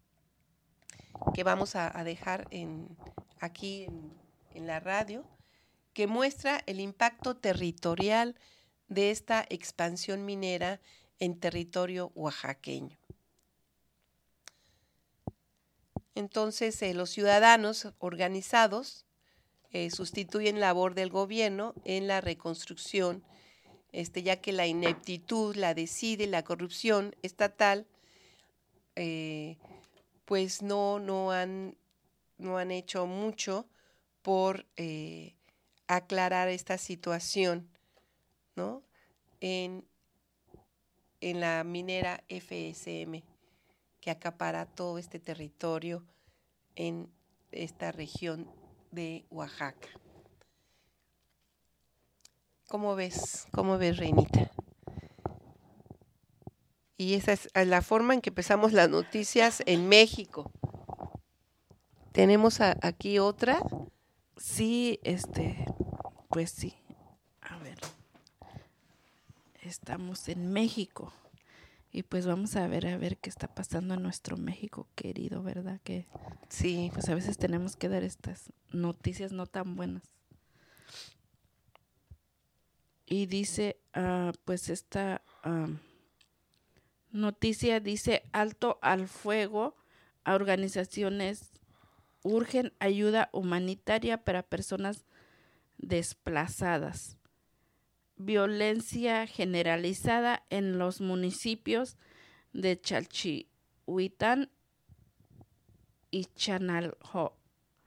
que vamos a, a dejar en, aquí en, en la radio, que muestra el impacto territorial de esta expansión minera en territorio oaxaqueño. Entonces, eh, los ciudadanos organizados eh, sustituyen labor del gobierno en la reconstrucción, este, ya que la ineptitud, la deside, la corrupción estatal, eh, pues no, no, han, no han hecho mucho por eh, aclarar esta situación, ¿no? En, en la minera F S M, que acapara todo este territorio en esta región de Oaxaca. ¿Cómo ves? ¿Cómo ves, Reinita? Y esa es la forma en que empezamos las noticias en México. ¿Tenemos a, aquí otra? Sí, este, pues sí. A ver. Estamos en México. Y pues vamos a ver a ver qué está pasando en nuestro México querido, ¿verdad? Que sí, pues a veces tenemos que dar estas noticias no tan buenas. Y dice, uh, pues esta uh, noticia dice: alto al fuego a organizaciones urgen ayuda humanitaria para personas desplazadas. Violencia generalizada en los municipios de Chalchihuitán y Chanaljo.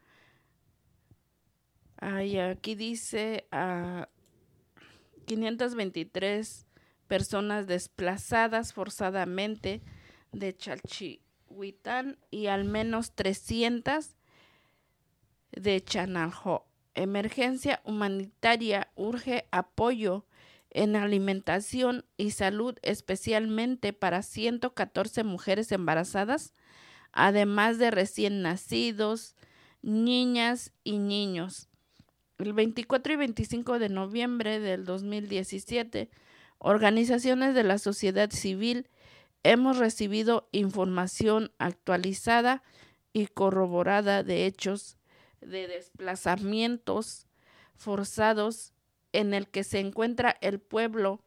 Ay, aquí dice a uh, quinientas veintitrés personas desplazadas forzadamente de Chalchihuitán y al menos trescientas de Chanaljo. Emergencia humanitaria urge apoyo en alimentación y salud, especialmente para ciento catorce mujeres embarazadas, además de recién nacidos, niñas y niños. El veinticuatro y veinticinco de noviembre del dos mil diecisiete, organizaciones de la sociedad civil hemos recibido información actualizada y corroborada de hechos de desplazamientos forzados en el que se encuentra el pueblo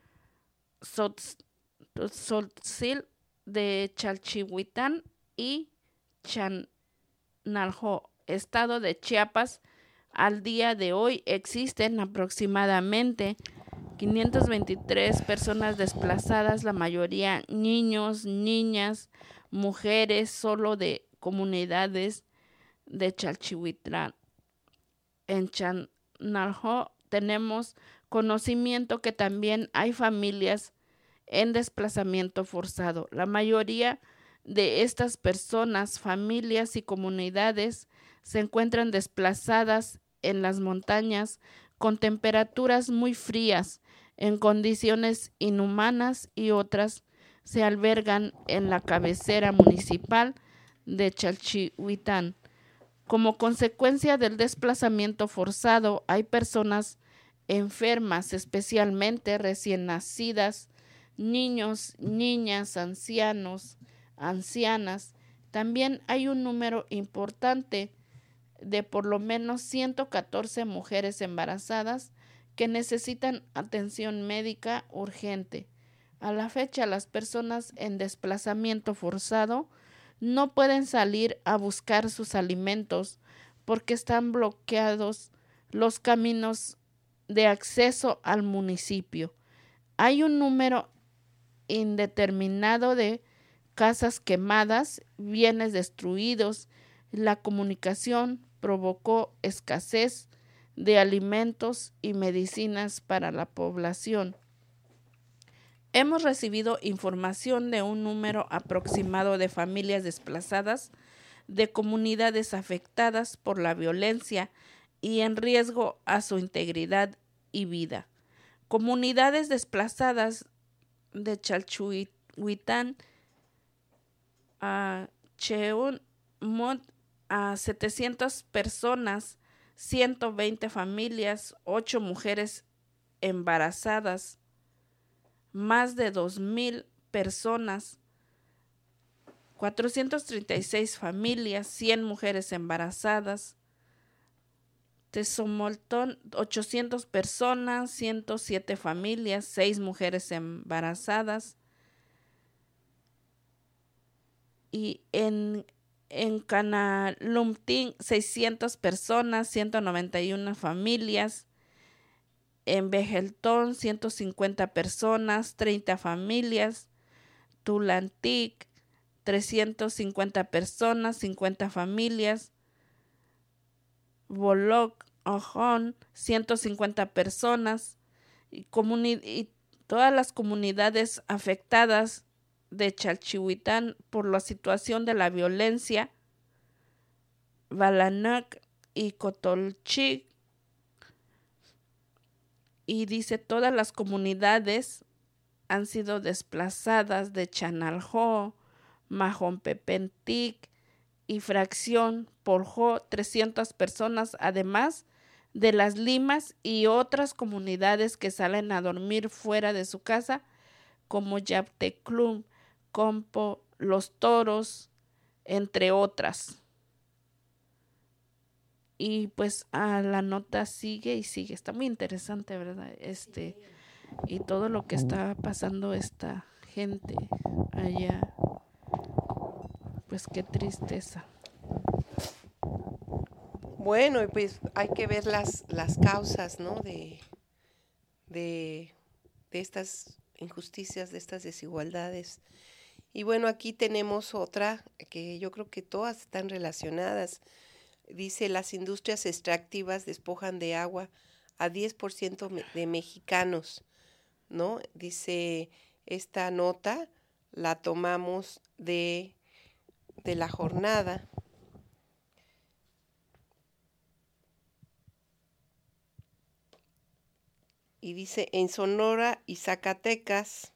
Tzotzil de Chalchihuitán y Chanaljo, estado de Chiapas. Al día de hoy existen aproximadamente quinientas veintitrés personas desplazadas, la mayoría niños, niñas, mujeres, solo de comunidades de Chalchihuitán. En Chanaljo tenemos conocimiento que también hay familias en desplazamiento forzado. La mayoría de estas personas, familias y comunidades se encuentran desplazadas en las montañas con temperaturas muy frías, en condiciones inhumanas, y otras se albergan en la cabecera municipal de Chalchihuitán. Como consecuencia del desplazamiento forzado, hay personas enfermas, especialmente recién nacidas, niños, niñas, ancianos, ancianas. También hay un número importante de por lo menos ciento catorce mujeres embarazadas que necesitan atención médica urgente. A la fecha, las personas en desplazamiento forzado no pueden salir a buscar sus alimentos porque están bloqueados los caminos de acceso al municipio. Hay un número indeterminado de casas quemadas, bienes destruidos. La comunicación provocó escasez de alimentos y medicinas para la población. Hemos recibido información de un número aproximado de familias desplazadas, de comunidades afectadas por la violencia y en riesgo a su integridad y vida. Comunidades desplazadas de Chalchihuitán a Cheunmont a setecientas personas, ciento veinte familias, ocho mujeres embarazadas, más de dos mil personas, cuatrocientas treinta y seis familias, cien mujeres embarazadas. Tezomoltón, ochocientas personas, ciento siete familias, seis mujeres embarazadas. Y en, en Canalumtín, seiscientas personas, ciento noventa y una familias. En Vejeltón, ciento cincuenta personas, treinta familias. Tulantic, trescientas cincuenta personas, cincuenta familias. Boloc, Ojón, ciento cincuenta personas. Y, comuni- y todas las comunidades afectadas de Chalchihuitán por la situación de la violencia, Balanac y Cotolchic. Y dice, todas las comunidades han sido desplazadas de Chanaljo, Majompepentic y Fracción Porjó, trescientas personas, además de Las Limas y otras comunidades que salen a dormir fuera de su casa, como Yapteclum, Compo, Los Toros, entre otras. Y pues a la nota sigue y sigue. Está muy interesante, ¿verdad? Este, y todo lo que está pasando esta gente allá. Pues qué tristeza. Bueno, y pues hay que ver las, las causas, ¿no? De, de, de estas injusticias, de estas desigualdades. Y bueno, aquí tenemos otra que yo creo que todas están relacionadas. Dice, las industrias extractivas despojan de agua a diez por ciento de mexicanos, ¿no? Dice, esta nota la tomamos de, de La Jornada. Y dice, en Sonora y Zacatecas,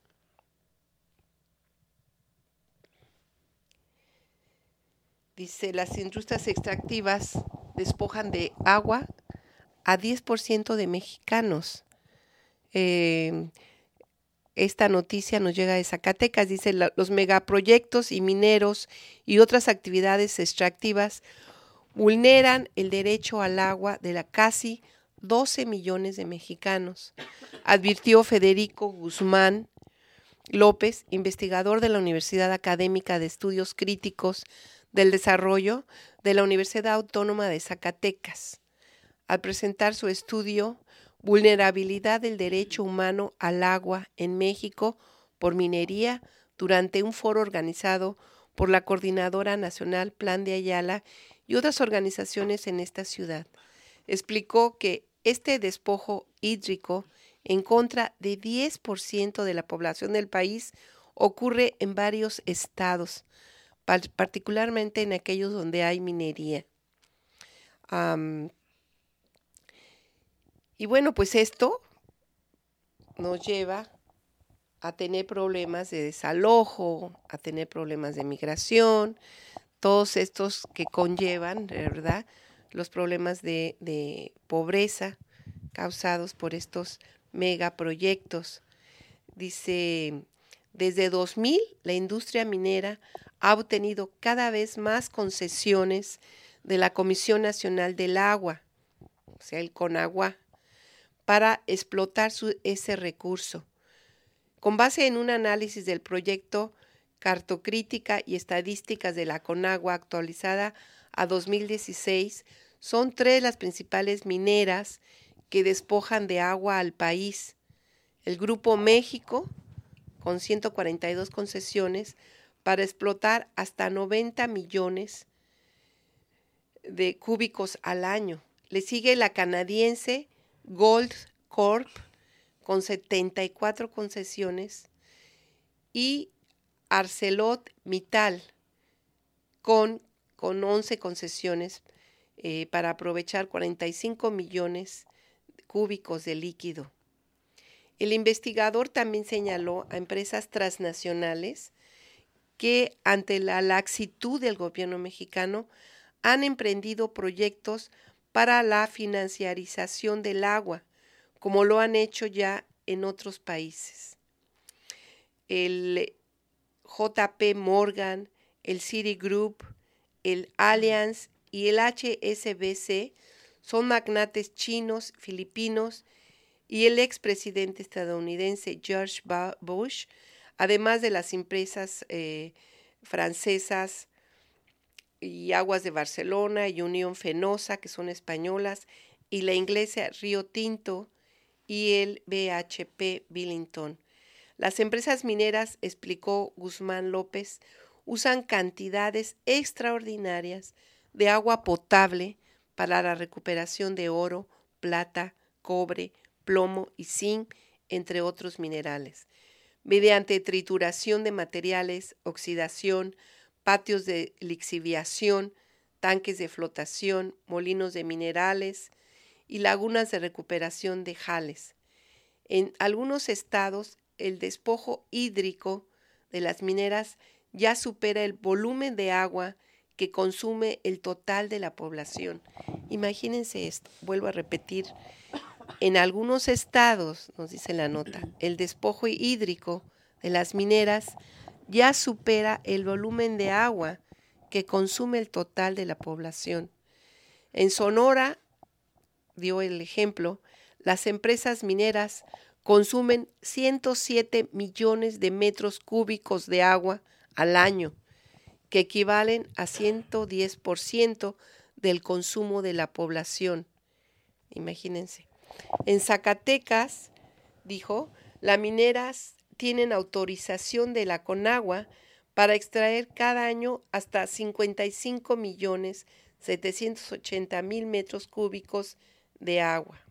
dice, las industrias extractivas despojan de agua a diez por ciento de mexicanos. Eh, esta noticia nos llega de Zacatecas. Dice, la, los megaproyectos y mineros y otras actividades extractivas vulneran el derecho al agua de la casi doce millones de mexicanos, advirtió Federico Guzmán López, investigador de la Universidad Académica de Estudios Críticos del Desarrollo de la Universidad Autónoma de Zacatecas, al presentar su estudio Vulnerabilidad del Derecho Humano al Agua en México por Minería durante un foro organizado por la Coordinadora Nacional Plan de Ayala y otras organizaciones en esta ciudad. Explicó que este despojo hídrico en contra de diez por ciento de la población del país ocurre en varios estados, particularmente en aquellos donde hay minería. Um, y bueno, pues esto nos lleva a tener problemas de desalojo, a tener problemas de migración, todos estos que conllevan, ¿verdad?, los problemas de, de pobreza causados por estos megaproyectos. Dice, desde dos mil, la industria minera ha obtenido cada vez más concesiones de la Comisión Nacional del Agua, o sea, el CONAGUA, para explotar su, ese recurso. Con base en un análisis del proyecto Cartocrítica y Estadísticas de la CONAGUA actualizada a dos mil dieciséis, son tres las principales mineras que despojan de agua al país. El Grupo México, con ciento cuarenta y dos concesiones, para explotar hasta noventa millones de cúbicos al año. Le sigue la canadiense Gold Corp, con setenta y cuatro concesiones, y ArcelorMittal, con, con once concesiones, eh, para aprovechar cuarenta y cinco millones cúbicos de líquido. El investigador también señaló a empresas transnacionales que, ante la laxitud del gobierno mexicano, han emprendido proyectos para la financiarización del agua, como lo han hecho ya en otros países. El J P Morgan, el Citigroup, el Allianz y el H S B C son magnates chinos, filipinos y el expresidente estadounidense George Bush, además de las empresas eh, francesas y Aguas de Barcelona y Unión Fenosa, que son españolas, y la inglesa Río Tinto y el B H P Billington. Las empresas mineras, explicó Guzmán López, usan cantidades extraordinarias de agua potable para la recuperación de oro, plata, cobre, plomo y zinc, entre otros minerales, mediante trituración de materiales, oxidación, patios de lixiviación, tanques de flotación, molinos de minerales y lagunas de recuperación de jales. En algunos estados, el despojo hídrico de las mineras ya supera el volumen de agua que consume el total de la población. Imagínense esto, vuelvo a repetir, en algunos estados, nos dice la nota, el despojo hídrico de las mineras ya supera el volumen de agua que consume el total de la población. En Sonora, dio el ejemplo, las empresas mineras consumen ciento siete millones de metros cúbicos de agua al año, que equivalen a ciento diez por ciento del consumo de la población. Imagínense. En Zacatecas, dijo, las mineras tienen autorización de la CONAGUA para extraer cada año hasta cincuenta y cinco millones setecientos ochenta mil metros cúbicos de agua.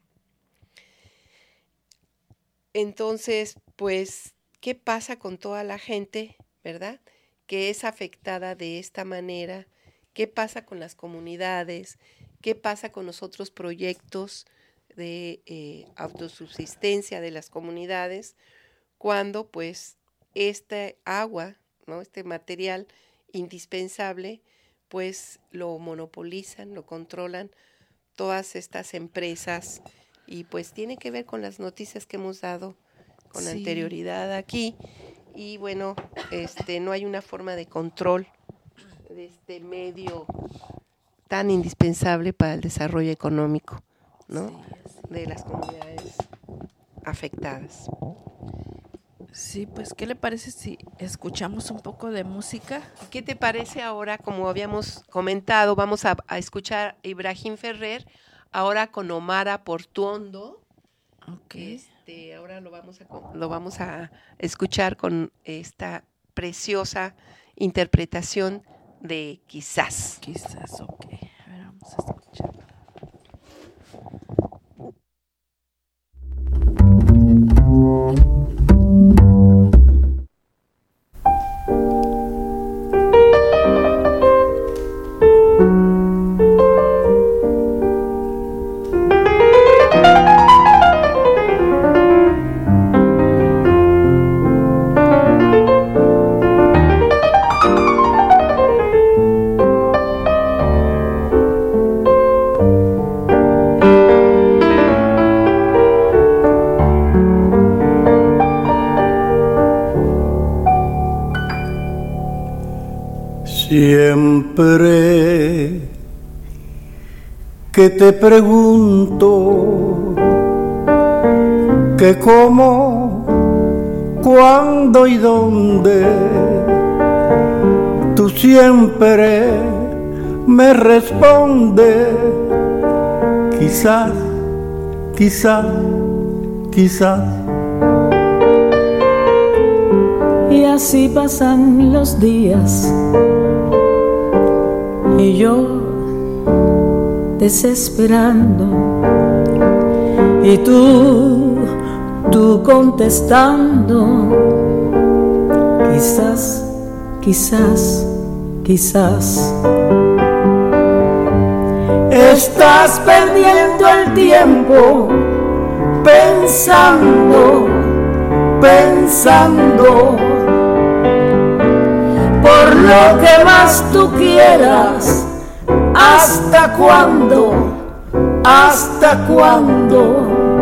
Entonces, pues, ¿qué pasa con toda la gente, verdad?, que es afectada de esta manera? ¿Qué pasa con las comunidades? ¿Qué pasa con los otros proyectos de eh, autosubsistencia de las comunidades, cuando pues este agua, ¿no?, este material indispensable, pues lo monopolizan, lo controlan todas estas empresas, y pues tiene que ver con las noticias que hemos dado con Sí. anterioridad aquí. Y bueno, este no hay una forma de control de este medio tan indispensable para el desarrollo económico, ¿no?, Sí, así. de las comunidades afectadas. Sí, pues, ¿qué le parece si escuchamos un poco de música? ¿Qué te parece ahora? Como habíamos comentado, vamos a, a escuchar a Ibrahim Ferrer, ahora con Omara Portuondo. Ok. Este, ahora lo vamos a co- lo vamos a escuchar con esta preciosa interpretación de Quizás. Quizás, ok. A ver, vamos a escuchar. Siempre que te pregunto que cómo, cuándo y dónde, tú siempre me respondes quizás, quizás, quizás. Y así pasan los días y yo desesperando, y tú, tú contestando quizás, quizás, quizás. Estás perdiendo el tiempo pensando, pensando por lo que más tú quieras. ¿Hasta cuándo? ¿Hasta cuándo?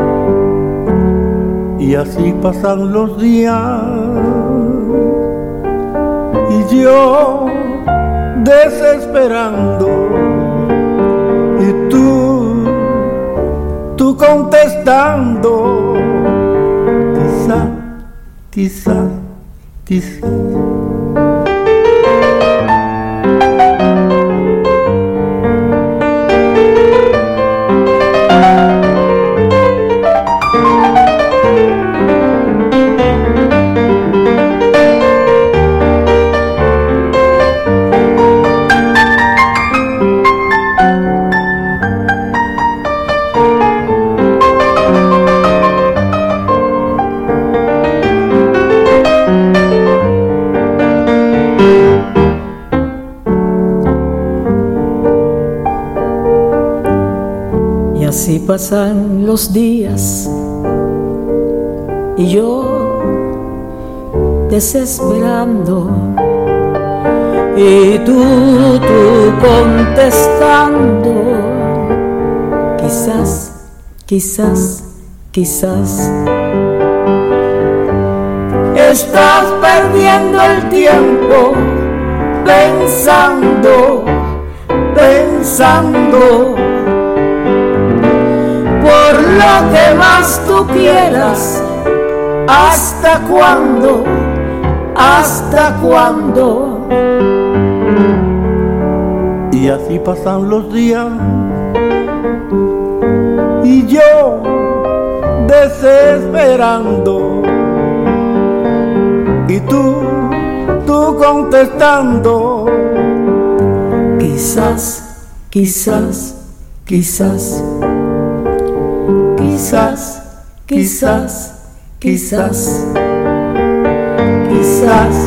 Y así pasan los días y yo desesperando, y tú, tú contestando quizás, quizás, quizás. Así pasan los días y yo desesperando, y tú, tú contestando quizás, quizás, quizás. Estás perdiendo el tiempo pensando, pensando por lo que más tú quieras. ¿Hasta cuándo? ¿Hasta cuándo? Y así pasan los días y yo desesperando, y tú, tú contestando quizás, quizás, quizás. Quizás, quizás, quizás, quizás,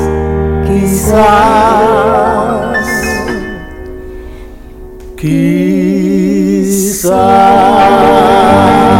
quizás, quizás.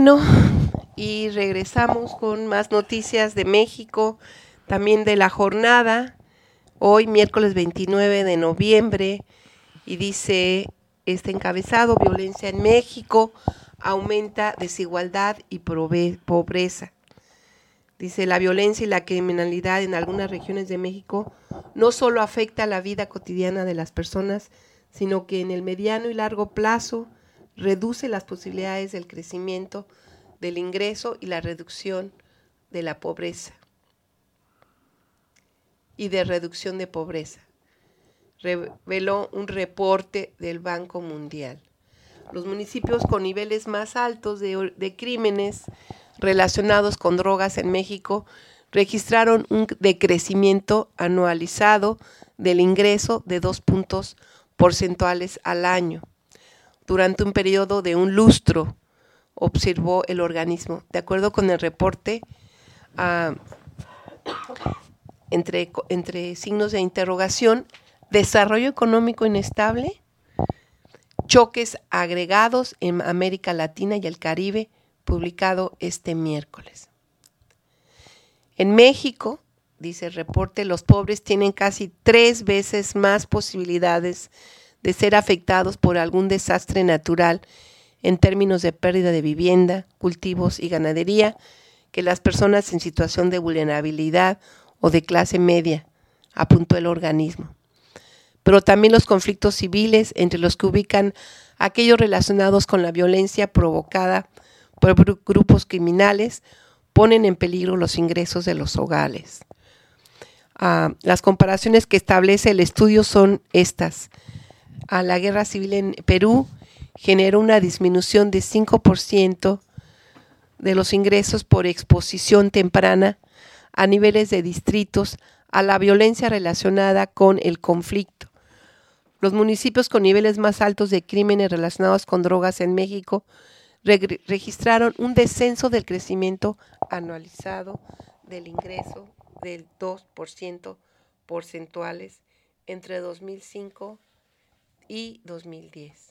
Bueno, y regresamos con más noticias de México, también de la jornada, hoy miércoles veintinueve de noviembre, y dice este encabezado: violencia en México, aumenta desigualdad y pobreza. Dice, la violencia y la criminalidad en algunas regiones de México no solo afecta la vida cotidiana de las personas, sino que en el mediano y largo plazo reduce las posibilidades del crecimiento del ingreso y la reducción de la pobreza y de reducción de pobreza, reveló un reporte del Banco Mundial. Los municipios con niveles más altos de, de crímenes relacionados con drogas en México registraron un decrecimiento anualizado del ingreso de dos puntos porcentuales al año durante un periodo de un lustro, observó el organismo. De acuerdo con el reporte, uh, entre, entre signos de interrogación, desarrollo económico inestable, choques agregados en América Latina y el Caribe, publicado este miércoles. En México, dice el reporte, los pobres tienen casi tres veces más posibilidades de ser afectados por algún desastre natural en términos de pérdida de vivienda, cultivos y ganadería que las personas en situación de vulnerabilidad o de clase media, apuntó el organismo. Pero también los conflictos civiles, entre los que ubican aquellos relacionados con la violencia provocada por grupos criminales, ponen en peligro los ingresos de los hogares. Uh, las comparaciones que establece el estudio son estas. A la guerra civil en Perú generó una disminución de cinco por ciento de los ingresos por exposición temprana a niveles de distritos a la violencia relacionada con el conflicto. Los municipios con niveles más altos de crímenes relacionados con drogas en México re- registraron un descenso del crecimiento anualizado del ingreso del dos por ciento porcentuales entre dos mil cinco y dos mil diez.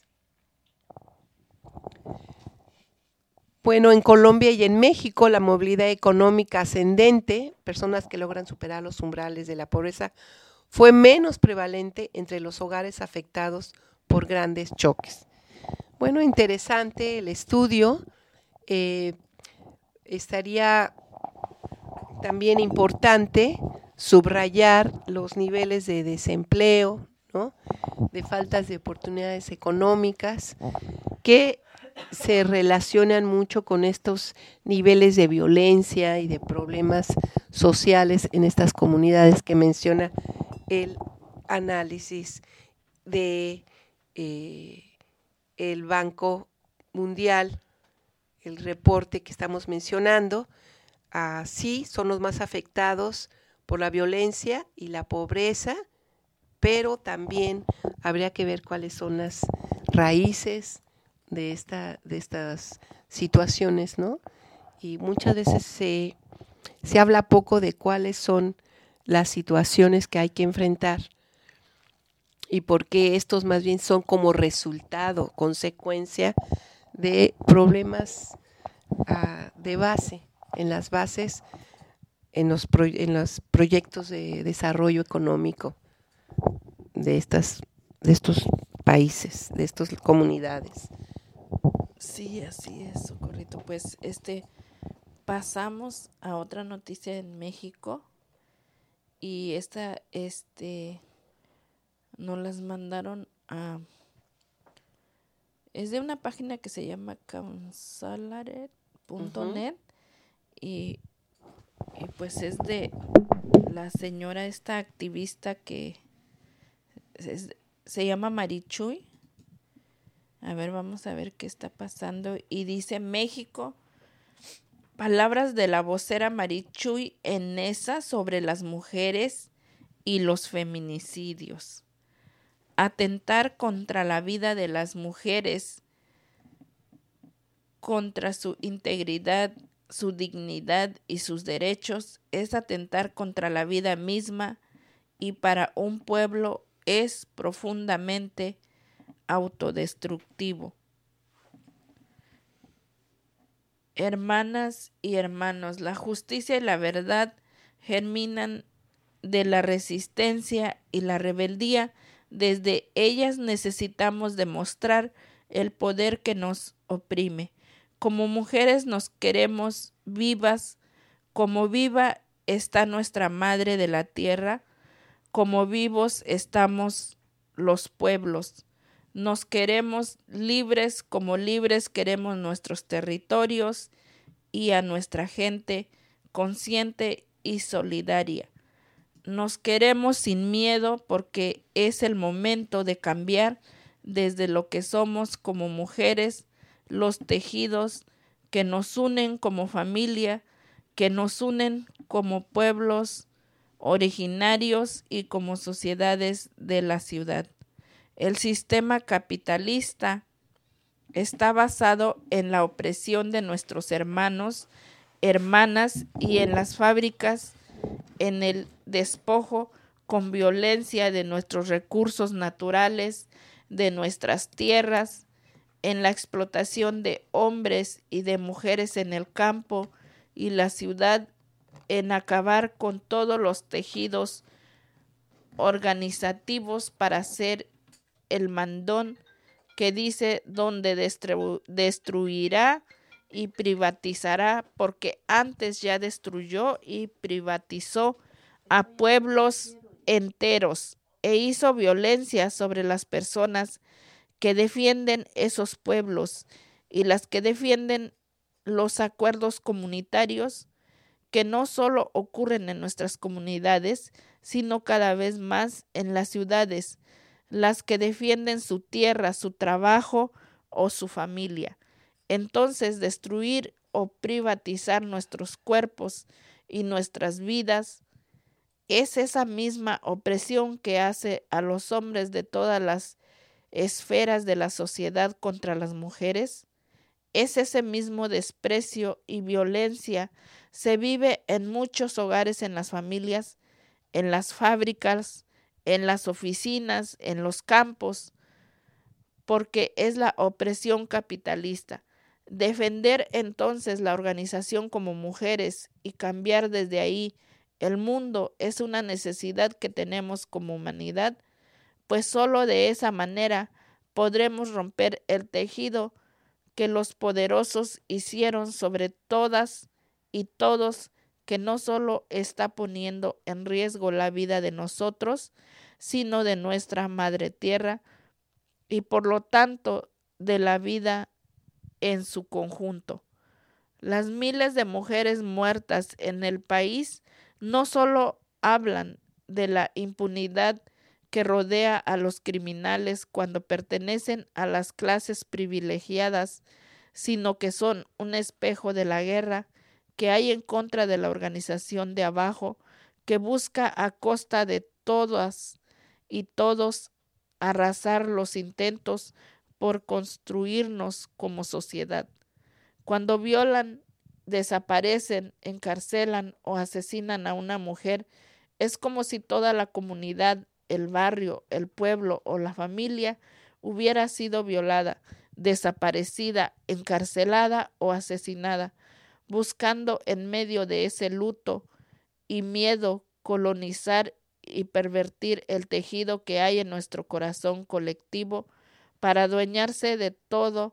Bueno, en Colombia y en México la movilidad económica ascendente, personas que logran superar los umbrales de la pobreza, fue menos prevalente entre los hogares afectados por grandes choques. Bueno, interesante el estudio. Eh, estaría también importante subrayar los niveles de desempleo, ¿no?, de faltas de oportunidades económicas que se relacionan mucho con estos niveles de violencia y de problemas sociales en estas comunidades que menciona el análisis de eh, el Banco Mundial, el reporte que estamos mencionando. Así son los más afectados por la violencia y la pobreza, pero también habría que ver cuáles son las raíces de esta de estas situaciones, ¿no? Y muchas veces se, se habla poco de cuáles son las situaciones que hay que enfrentar y por qué estos más bien son como resultado, consecuencia de problemas uh, de base, en las bases, en los, pro, en los proyectos de desarrollo económico de estas de estos países, de estas comunidades. Sí, así es, Socorrito. Pues este pasamos a otra noticia en México y esta este nos las mandaron a es de una página que se llama counselor punto net uh-huh. y, y pues es de la señora esta activista que es, se llama Marichuy. A ver, vamos a ver qué está pasando. Y dice México, palabras de la vocera Marichuy Enesa sobre las mujeres y los feminicidios. Atentar contra la vida de las mujeres, contra su integridad, su dignidad y sus derechos, es atentar contra la vida misma y para un pueblo es profundamente autodestructivo. Hermanas y hermanos, la justicia y la verdad germinan de la resistencia y la rebeldía. Desde ellas necesitamos demostrar el poder que nos oprime. Como mujeres nos queremos vivas, como viva está nuestra madre de la tierra, como vivos estamos los pueblos. Nos queremos libres, como libres queremos nuestros territorios y a nuestra gente consciente y solidaria. Nos queremos sin miedo porque es el momento de cambiar desde lo que somos como mujeres, los tejidos que nos unen como familia, que nos unen como pueblos originarios y como sociedades de la ciudad. El sistema capitalista está basado en la opresión de nuestros hermanos, hermanas y en las fábricas, en el despojo con violencia de nuestros recursos naturales, de nuestras tierras, en la explotación de hombres y de mujeres en el campo y la ciudad, en acabar con todos los tejidos organizativos para ser el mandón que dice donde destru- destruirá y privatizará, porque antes ya destruyó y privatizó a pueblos enteros e hizo violencia sobre las personas que defienden esos pueblos y las que defienden los acuerdos comunitarios que no solo ocurren en nuestras comunidades, sino cada vez más en las ciudades, las que defienden su tierra, su trabajo o su familia. Entonces, destruir o privatizar nuestros cuerpos y nuestras vidas es esa misma opresión que hace a los hombres de todas las esferas de la sociedad contra las mujeres. Es ese mismo desprecio y violencia se vive en muchos hogares, en las familias, en las fábricas, en las oficinas, en los campos, porque es la opresión capitalista. Defender entonces la organización como mujeres y cambiar desde ahí el mundo es una necesidad que tenemos como humanidad, pues solo de esa manera podremos romper el tejido que los poderosos hicieron sobre todas y todos, que no solo está poniendo en riesgo la vida de nosotros, sino de nuestra madre tierra y por lo tanto de la vida en su conjunto. Las miles de mujeres muertas en el país no solo hablan de la impunidad que rodea a los criminales cuando pertenecen a las clases privilegiadas, sino que son un espejo de la guerra que hay en contra de la organización de abajo, que busca a costa de todas y todos arrasar los intentos por construirnos como sociedad. Cuando violan, desaparecen, encarcelan o asesinan a una mujer, es como si toda la comunidad, el barrio, el pueblo o la familia hubiera sido violada, desaparecida, encarcelada o asesinada, buscando en medio de ese luto y miedo colonizar y pervertir el tejido que hay en nuestro corazón colectivo para adueñarse de todo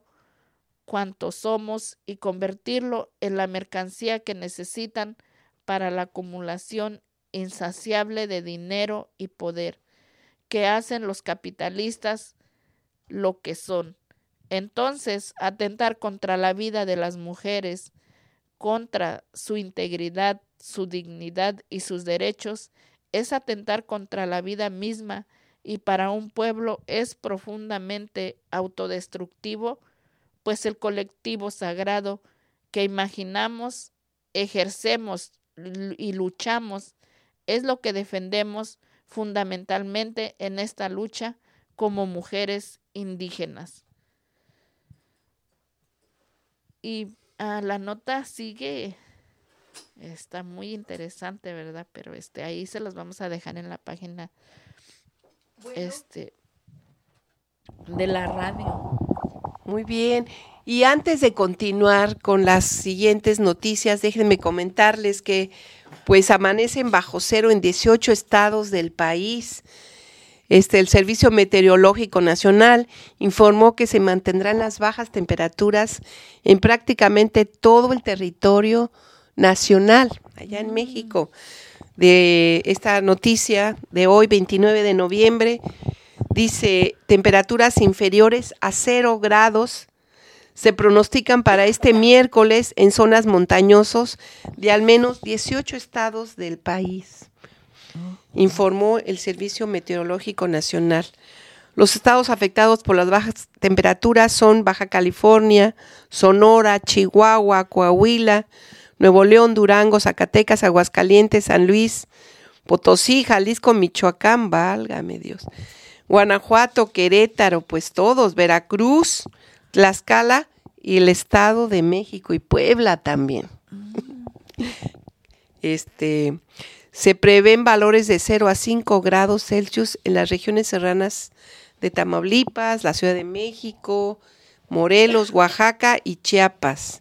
cuanto somos y convertirlo en la mercancía que necesitan para la acumulación insaciable de dinero y poder, que hacen los capitalistas lo que son. Entonces, atentar contra la vida de las mujeres, contra su integridad, su dignidad y sus derechos, es atentar contra la vida misma y para un pueblo es profundamente autodestructivo, pues el colectivo sagrado que imaginamos, ejercemos y luchamos es lo que defendemos fundamentalmente en esta lucha como mujeres indígenas. Y ah, la nota sigue, está muy interesante, ¿verdad? Pero este ahí se los vamos a dejar en la página bueno. este de la radio. Muy bien. Y antes de continuar con las siguientes noticias, déjenme comentarles que pues amanecen bajo cero en dieciocho estados del país. Este, el Servicio Meteorológico Nacional informó que se mantendrán las bajas temperaturas en prácticamente todo el territorio nacional, allá en México. De esta noticia de hoy, veintinueve de noviembre, dice: temperaturas inferiores a cero grados se pronostican para este miércoles en zonas montañosas de al menos dieciocho estados del país, informó el Servicio Meteorológico Nacional. Los estados afectados por las bajas temperaturas son Baja California, Sonora, Chihuahua, Coahuila, Nuevo León, Durango, Zacatecas, Aguascalientes, San Luis, Potosí, Jalisco, Michoacán, válgame Dios, Guanajuato, Querétaro, pues todos, Veracruz, Tlaxcala y el Estado de México y Puebla también. Este, se prevén valores de cero a cinco grados Celsius en las regiones serranas de Tamaulipas, la Ciudad de México, Morelos, Oaxaca y Chiapas.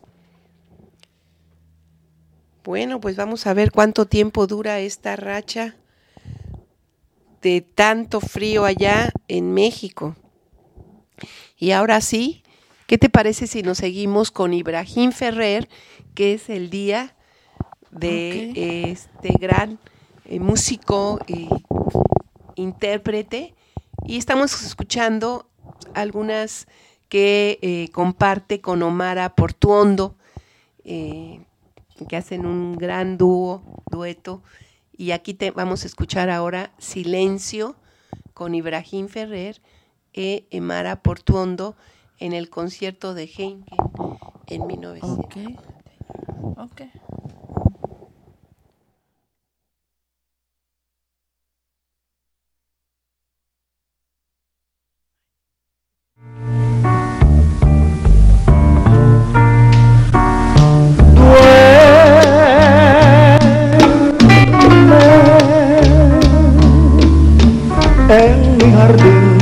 Bueno, pues vamos a ver cuánto tiempo dura esta racha de tanto frío allá en México. Y ahora sí, ¿qué te parece si nos seguimos con Ibrahim Ferrer, que es el día de okay. este gran eh, músico e intérprete? Y estamos escuchando algunas que eh, comparte con Omara Portuondo, eh, que hacen un gran dúo, dueto. Y aquí te vamos a escuchar ahora Silencio con Ibrahim Ferrer e Omara Portuondo en el concierto de Heineken en mil novecientos. Okay. Okay. En mi jardín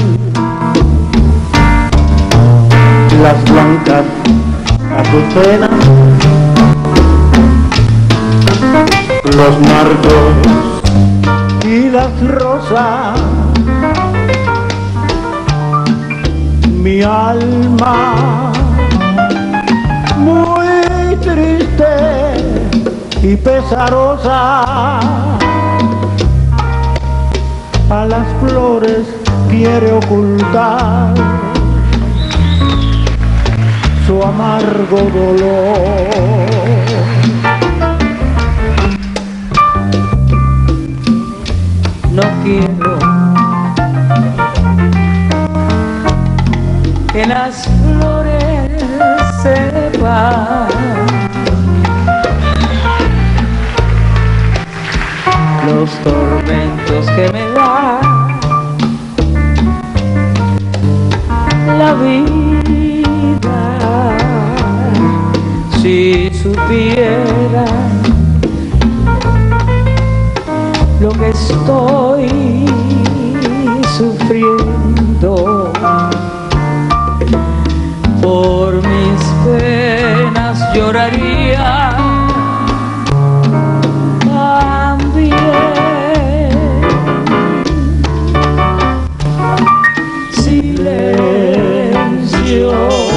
las blancas azucenas, los marcos y las rosas, mi alma muy triste y pesarosa a las flores quiere ocultar su amargo dolor. No quiero que las flores sepan los tormentos que me da la vida. Si supiera lo que estoy sufriendo por mis penas, lloraría también. Silencio,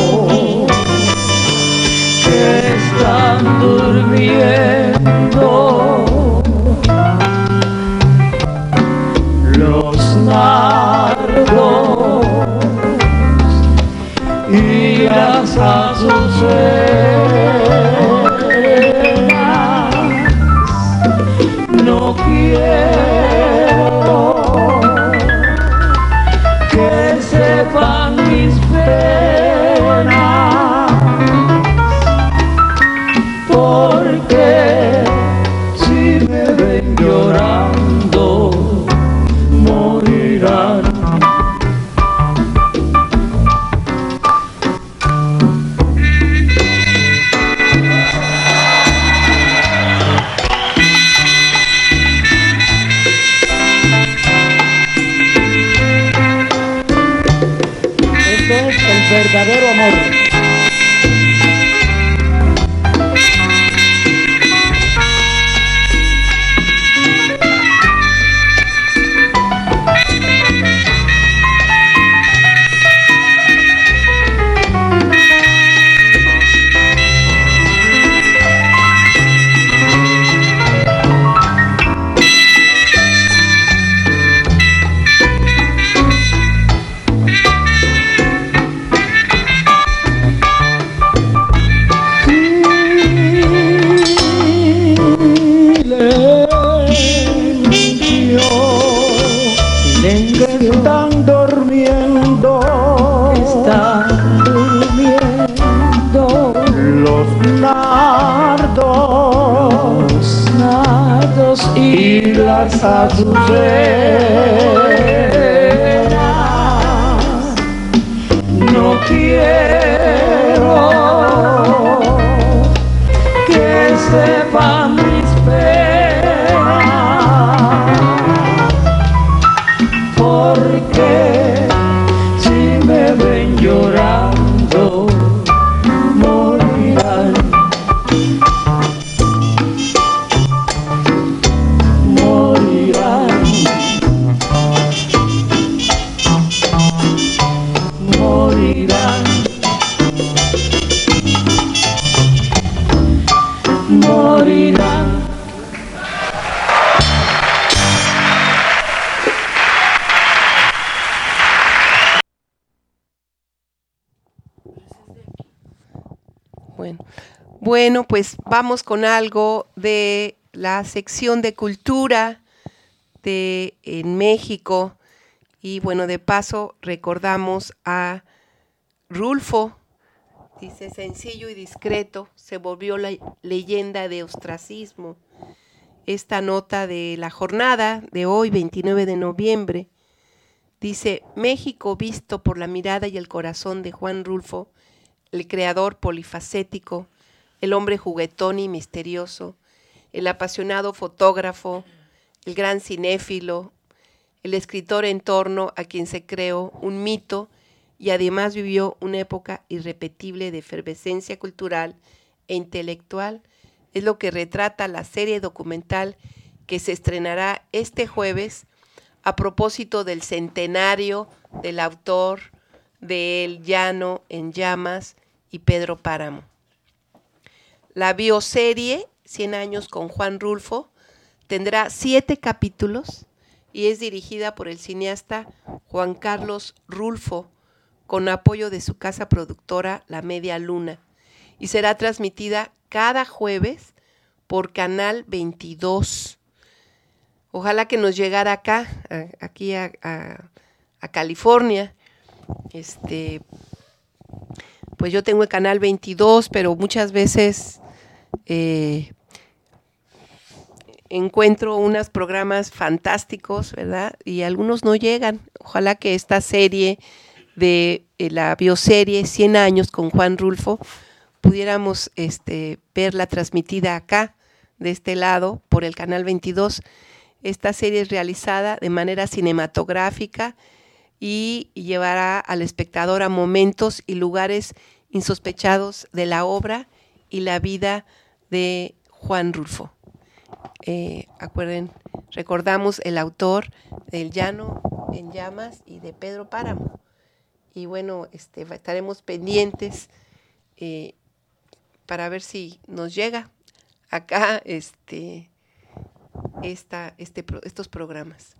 que están durmiendo los nardos y las azucenas. No quiero que sepan mis penas, porque si me ven llorando morirán. verdadero amor. Están durmiendo, están durmiendo los nardos, los nardos y las azucenas. No quiero que sepan mis penas, porque si me ven llorando morirán, morirán, morirán, morirán. Bueno, bueno, pues vamos con algo de la sección de cultura de en México. Y bueno, de paso recordamos a Rulfo. Dice, sencillo y discreto, se volvió la leyenda de ostracismo. Esta nota de la jornada de hoy, veintinueve de noviembre, dice, México visto por la mirada y el corazón de Juan Rulfo, el creador polifacético, el hombre juguetón y misterioso, el apasionado fotógrafo, el gran cinéfilo, el escritor en torno a quien se creó un mito y además vivió una época irrepetible de efervescencia cultural e intelectual, es lo que retrata la serie documental que se estrenará este jueves a propósito del centenario del autor de El Llano en Llamas y Pedro Páramo. La bioserie cien años con Juan Rulfo tendrá siete capítulos y es dirigida por el cineasta Juan Carlos Rulfo con apoyo de su casa productora La Media Luna y será transmitida cada jueves por Canal veintidós. Ojalá que nos llegara acá, a, aquí a, a, a California. Este, pues yo tengo el Canal veintidós, pero muchas veces eh, encuentro unos programas fantásticos, ¿verdad? Y algunos no llegan. Ojalá que esta serie de eh, la bioserie cien años con Juan Rulfo pudiéramos este, verla transmitida acá, de este lado, por el Canal veintidós. Esta serie es realizada de manera cinematográfica y llevará al espectador a momentos y lugares insospechados de la obra y la vida de Juan Rulfo. Eh, acuerden, recordamos el autor del Llano en Llamas y de Pedro Páramo. Y bueno, este, estaremos pendientes eh, para ver si nos llega acá este, esta, este, estos programas.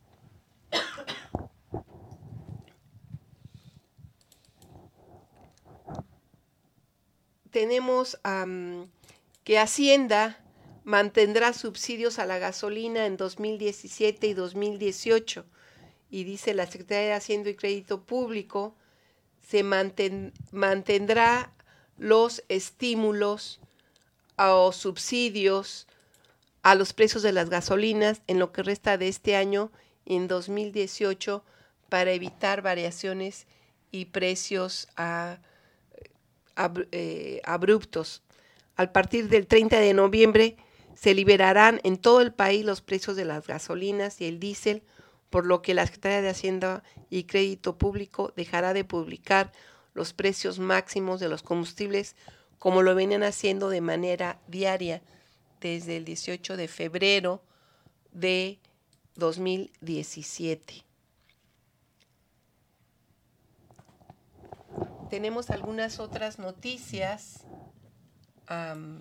Tenemos um, que Hacienda mantendrá subsidios a la gasolina en dos mil diecisiete y dos mil dieciocho. Y dice la Secretaría de Hacienda y Crédito Público, se manten, mantendrá los estímulos o subsidios a los precios de las gasolinas en lo que resta de este año y en dos mil dieciocho para evitar variaciones y precios a, a, eh, abruptos. A partir del treinta de noviembre se liberarán en todo el país los precios de las gasolinas y el diésel, por lo que la Secretaría de Hacienda y Crédito Público dejará de publicar los precios máximos de los combustibles como lo venían haciendo de manera diaria desde el dieciocho de febrero de dos mil diecisiete. Tenemos algunas otras noticias. Um,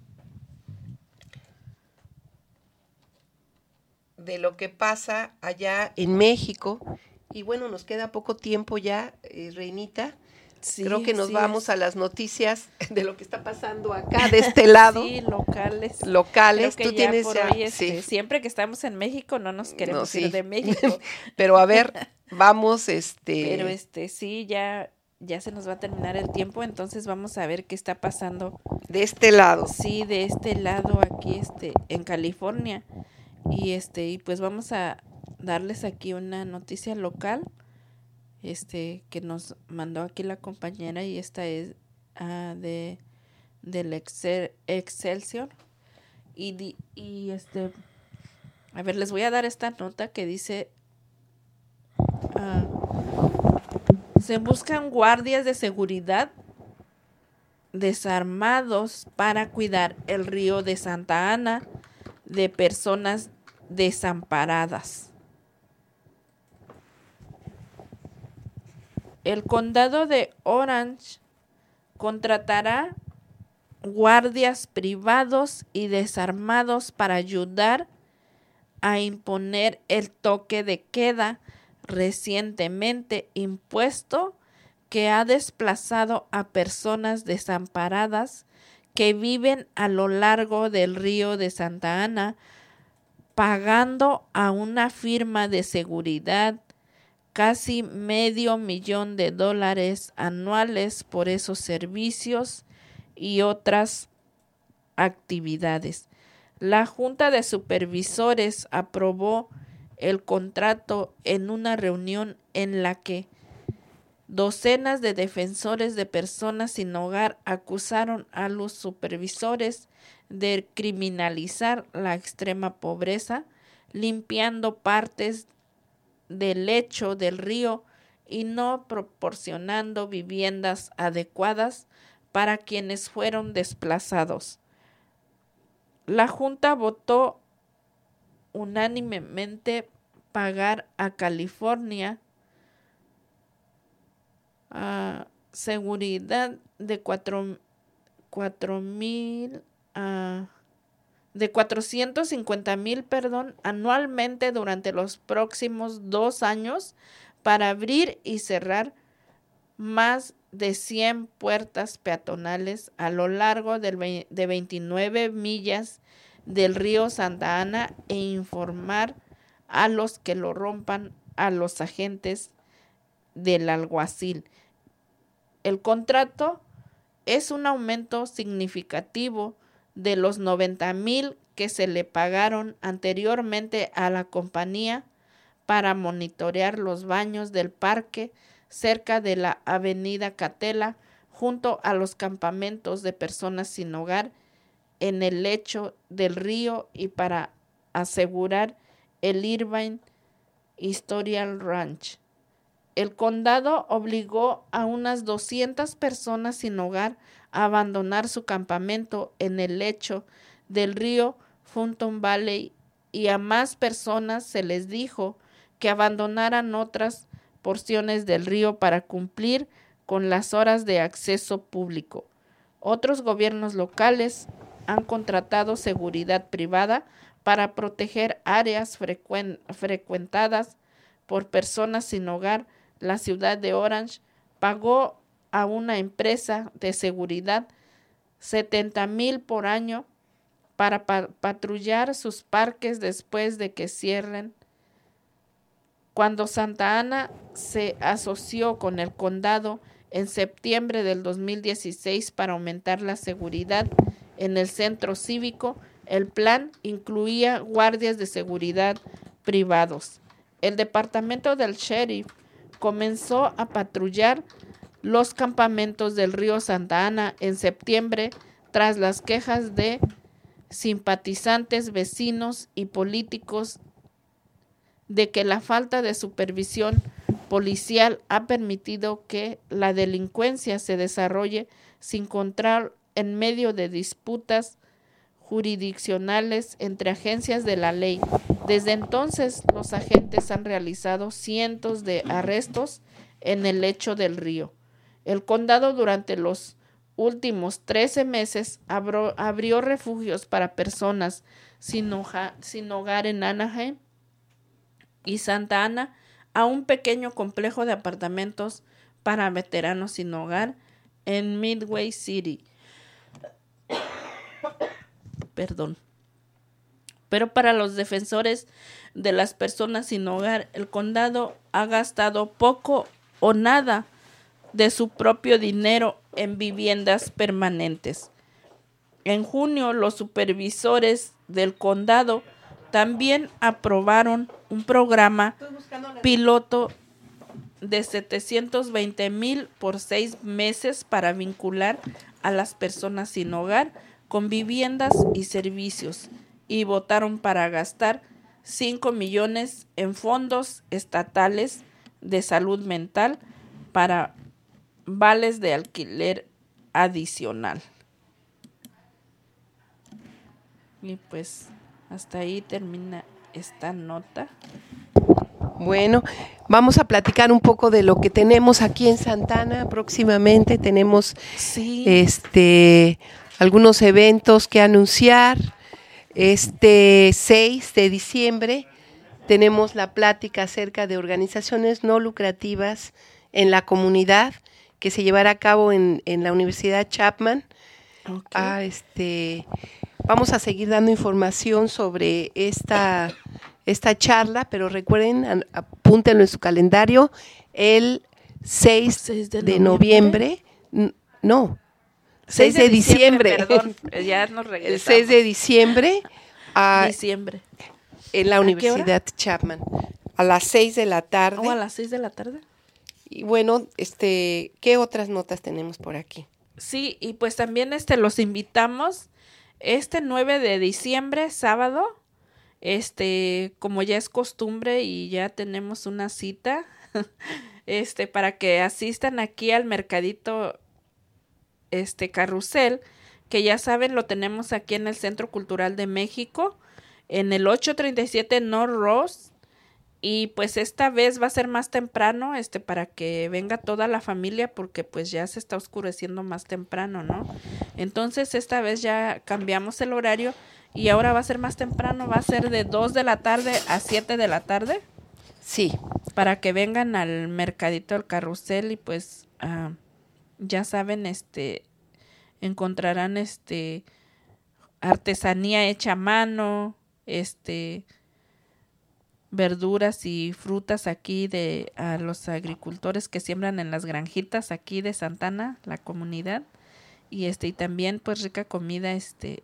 de lo que pasa allá en México. Y bueno, nos queda poco tiempo ya, eh, Reinita. Sí, Creo que nos sí vamos es. a las noticias de lo que está pasando acá, de este lado. Sí, locales. Locales. Creo que Tú ya tienes por ya, hoy, este, sí. siempre que estamos en México no nos queremos No, sí. ir de México. Pero a ver, vamos, este... Pero este, sí, ya, ya se nos va a terminar el tiempo, entonces vamos a ver qué está pasando. De este lado. Sí, de este lado aquí, este, en California. Y este, y pues vamos a darles aquí una noticia local, este, que nos mandó aquí la compañera, y esta es uh, de del Excel, Excelsior. Y, di, y este, a ver, les voy a dar esta nota que dice: uh, se buscan guardias de seguridad desarmados para cuidar el río de Santa Ana de personas desamparadas. El condado de Orange contratará guardias privados y desarmados para ayudar a imponer el toque de queda recientemente impuesto, que ha desplazado a personas desamparadas que viven a lo largo del río de Santa Ana, pagando a una firma de seguridad casi medio millón de dólares anuales por esos servicios y otras actividades. La Junta de Supervisores aprobó el contrato en una reunión en la que docenas de defensores de personas sin hogar acusaron a los supervisores de criminalizar la extrema pobreza, limpiando partes del lecho del río y no proporcionando viviendas adecuadas para quienes fueron desplazados. La Junta votó unánimemente pagar a California Uh, seguridad de cuatro, cuatro mil uh, de cuatrocientos cincuenta mil perdón anualmente durante los próximos dos años para abrir y cerrar más de cien puertas peatonales a lo largo del de veintinueve millas del río Santa Ana e informar a los que lo rompan a los agentes del alguacil. El contrato es un aumento significativo de los noventa mil que se le pagaron anteriormente a la compañía para monitorear los baños del parque cerca de la avenida Catela, junto a los campamentos de personas sin hogar en el lecho del río, y para asegurar el Irvine Historical Ranch. El condado obligó a unas doscientas personas sin hogar a abandonar su campamento en el lecho del río Fulton Valley, y a más personas se les dijo que abandonaran otras porciones del río para cumplir con las horas de acceso público. Otros gobiernos locales han contratado seguridad privada para proteger áreas frecuen- frecuentadas por personas sin hogar. La ciudad de Orange pagó a una empresa de seguridad setenta mil por año para pa- patrullar sus parques después de que cierren. Cuando Santa Ana se asoció con el condado en septiembre del dos mil dieciséis para aumentar la seguridad en el centro cívico, el plan incluía guardias de seguridad privados. El departamento del sheriff comenzó a patrullar los campamentos del río Santa Ana en septiembre tras las quejas de simpatizantes, vecinos y políticos de que la falta de supervisión policial ha permitido que la delincuencia se desarrolle sin control en medio de disputas jurisdiccionales entre agencias de la ley. Desde entonces, los agentes han realizado cientos de arrestos en el lecho del río. El condado durante los últimos trece meses abrió, abrió refugios para personas sin, hoja, sin hogar en Anaheim y Santa Ana, a un pequeño complejo de apartamentos para veteranos sin hogar en Midway City. Perdón. Pero para los defensores de las personas sin hogar, el condado ha gastado poco o nada de su propio dinero en viviendas permanentes. En junio, los supervisores del condado también aprobaron un programa piloto de setecientos veinte mil por seis meses para vincular a las personas sin hogar con viviendas y servicios, y votaron para gastar cinco millones en fondos estatales de salud mental para vales de alquiler adicional. Y pues hasta ahí termina esta nota. Bueno, vamos a platicar un poco de lo que tenemos aquí en Santa Ana próximamente. Tenemos sí. este algunos eventos que anunciar. Este seis de diciembre tenemos la plática acerca de organizaciones no lucrativas en la comunidad, que se llevará a cabo en, en la Universidad Chapman. Okay. Ah, este, vamos a seguir dando información sobre esta, esta charla, pero recuerden, apúntenlo en su calendario, el seis, seis de, de noviembre, noviembre, no, seis de diciembre, perdón, ya nos regresamos. El seis de diciembre, a, diciembre. en la Universidad Chapman, a las seis de la tarde. ¿O a las seis de la tarde? Y bueno, este, ¿qué otras notas tenemos por aquí? Sí, y pues también este los invitamos este nueve de diciembre, sábado, este, como ya es costumbre y ya tenemos una cita, este, para que asistan aquí al mercadito este Carrusel, que ya saben, lo tenemos aquí en el Centro Cultural de México, en el ocho treinta y siete North Ross. Y pues esta vez va a ser más temprano, este, para que venga toda la familia, porque pues ya se está oscureciendo más temprano, ¿no? Entonces esta vez ya cambiamos el horario y ahora va a ser más temprano, va a ser de dos de la tarde a siete de la tarde. Sí. Para que vengan al mercadito del Carrusel y pues uh, ya saben, este, encontrarán este artesanía hecha a mano, este... verduras y frutas aquí de a los agricultores que siembran en las granjitas aquí de Santa Ana, la comunidad, y este y también pues rica comida este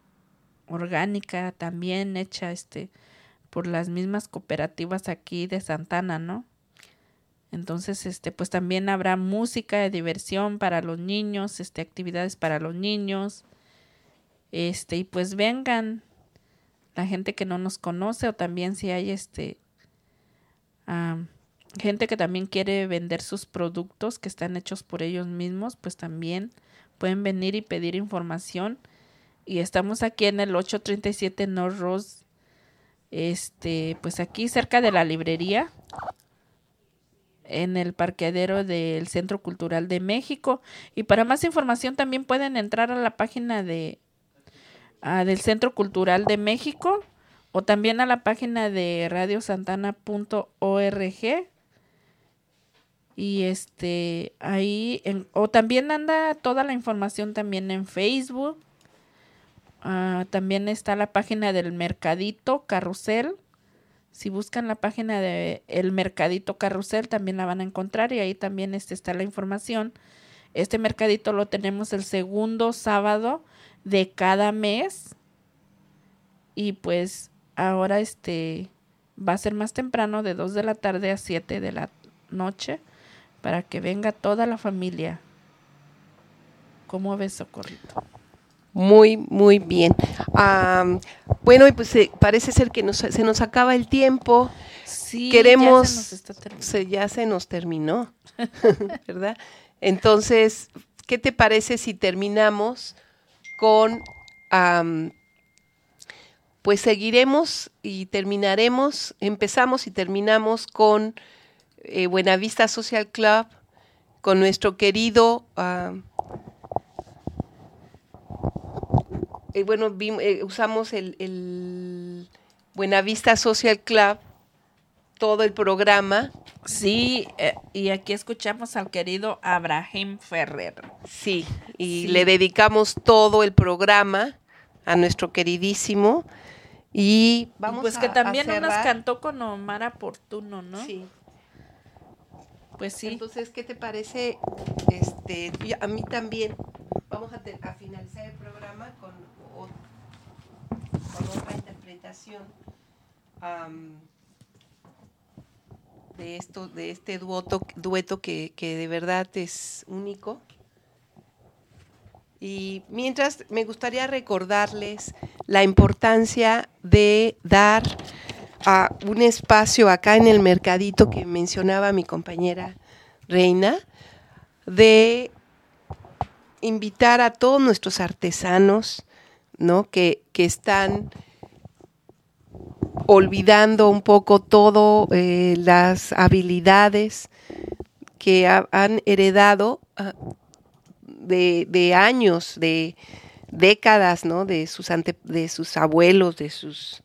orgánica también hecha este por las mismas cooperativas aquí de Santa Ana, ¿no? Entonces este pues también habrá música de diversión para los niños, este actividades para los niños. Este y pues vengan la gente que no nos conoce, o también si hay este um, gente que también quiere vender sus productos que están hechos por ellos mismos, pues también pueden venir y pedir información. Y estamos aquí en el ocho treinta y siete North Ross, este, pues aquí cerca de la librería, en el parqueadero del Centro Cultural de México. Y para más información también pueden entrar a la página de Uh, del Centro Cultural de México, o también a la página de radio santana punto org, y este ahí en, o también anda toda la información también en Facebook. Uh, también está la página del Mercadito Carrusel. Si buscan la página de el Mercadito Carrusel también la van a encontrar, y ahí también este está la información. Este mercadito lo tenemos el segundo sábado de cada mes, y pues ahora este va a ser más temprano, de dos de la tarde a siete de la noche, para que venga toda la familia. ¿Cómo ves, Socorrito? Muy, muy bien. Um, bueno, y pues eh, parece ser que nos, se nos acaba el tiempo. Sí, Queremos, ya se nos está terminando. Se, ya se nos terminó, ¿verdad? Entonces, ¿qué te parece si terminamos con, um, pues seguiremos y terminaremos, empezamos y terminamos con eh, Buenavista Social Club, con nuestro querido, uh, eh, bueno, vi, eh, usamos el, el Buenavista Social Club, todo el programa. Sí, eh, y aquí escuchamos al querido Abraham Ferrer. Sí, y Sí. le dedicamos todo el programa a nuestro queridísimo. Y vamos pues a, que también a nos cerrar. cantó con Omar Oportuno, ¿no? Sí. Pues sí. Entonces, ¿qué te parece? Este, y a mí también. Vamos a, te- a finalizar el programa con, o- con otra interpretación am, de esto, de este dueto, dueto que, que de verdad es único. Y mientras me gustaría recordarles la importancia de dar a un espacio acá en el mercadito que mencionaba mi compañera Reina, de invitar a todos nuestros artesanos, ¿no? que, que están olvidando un poco todo eh, las habilidades que ha, han heredado uh, de, de años, de décadas, ¿no? de sus ante, de sus abuelos, de sus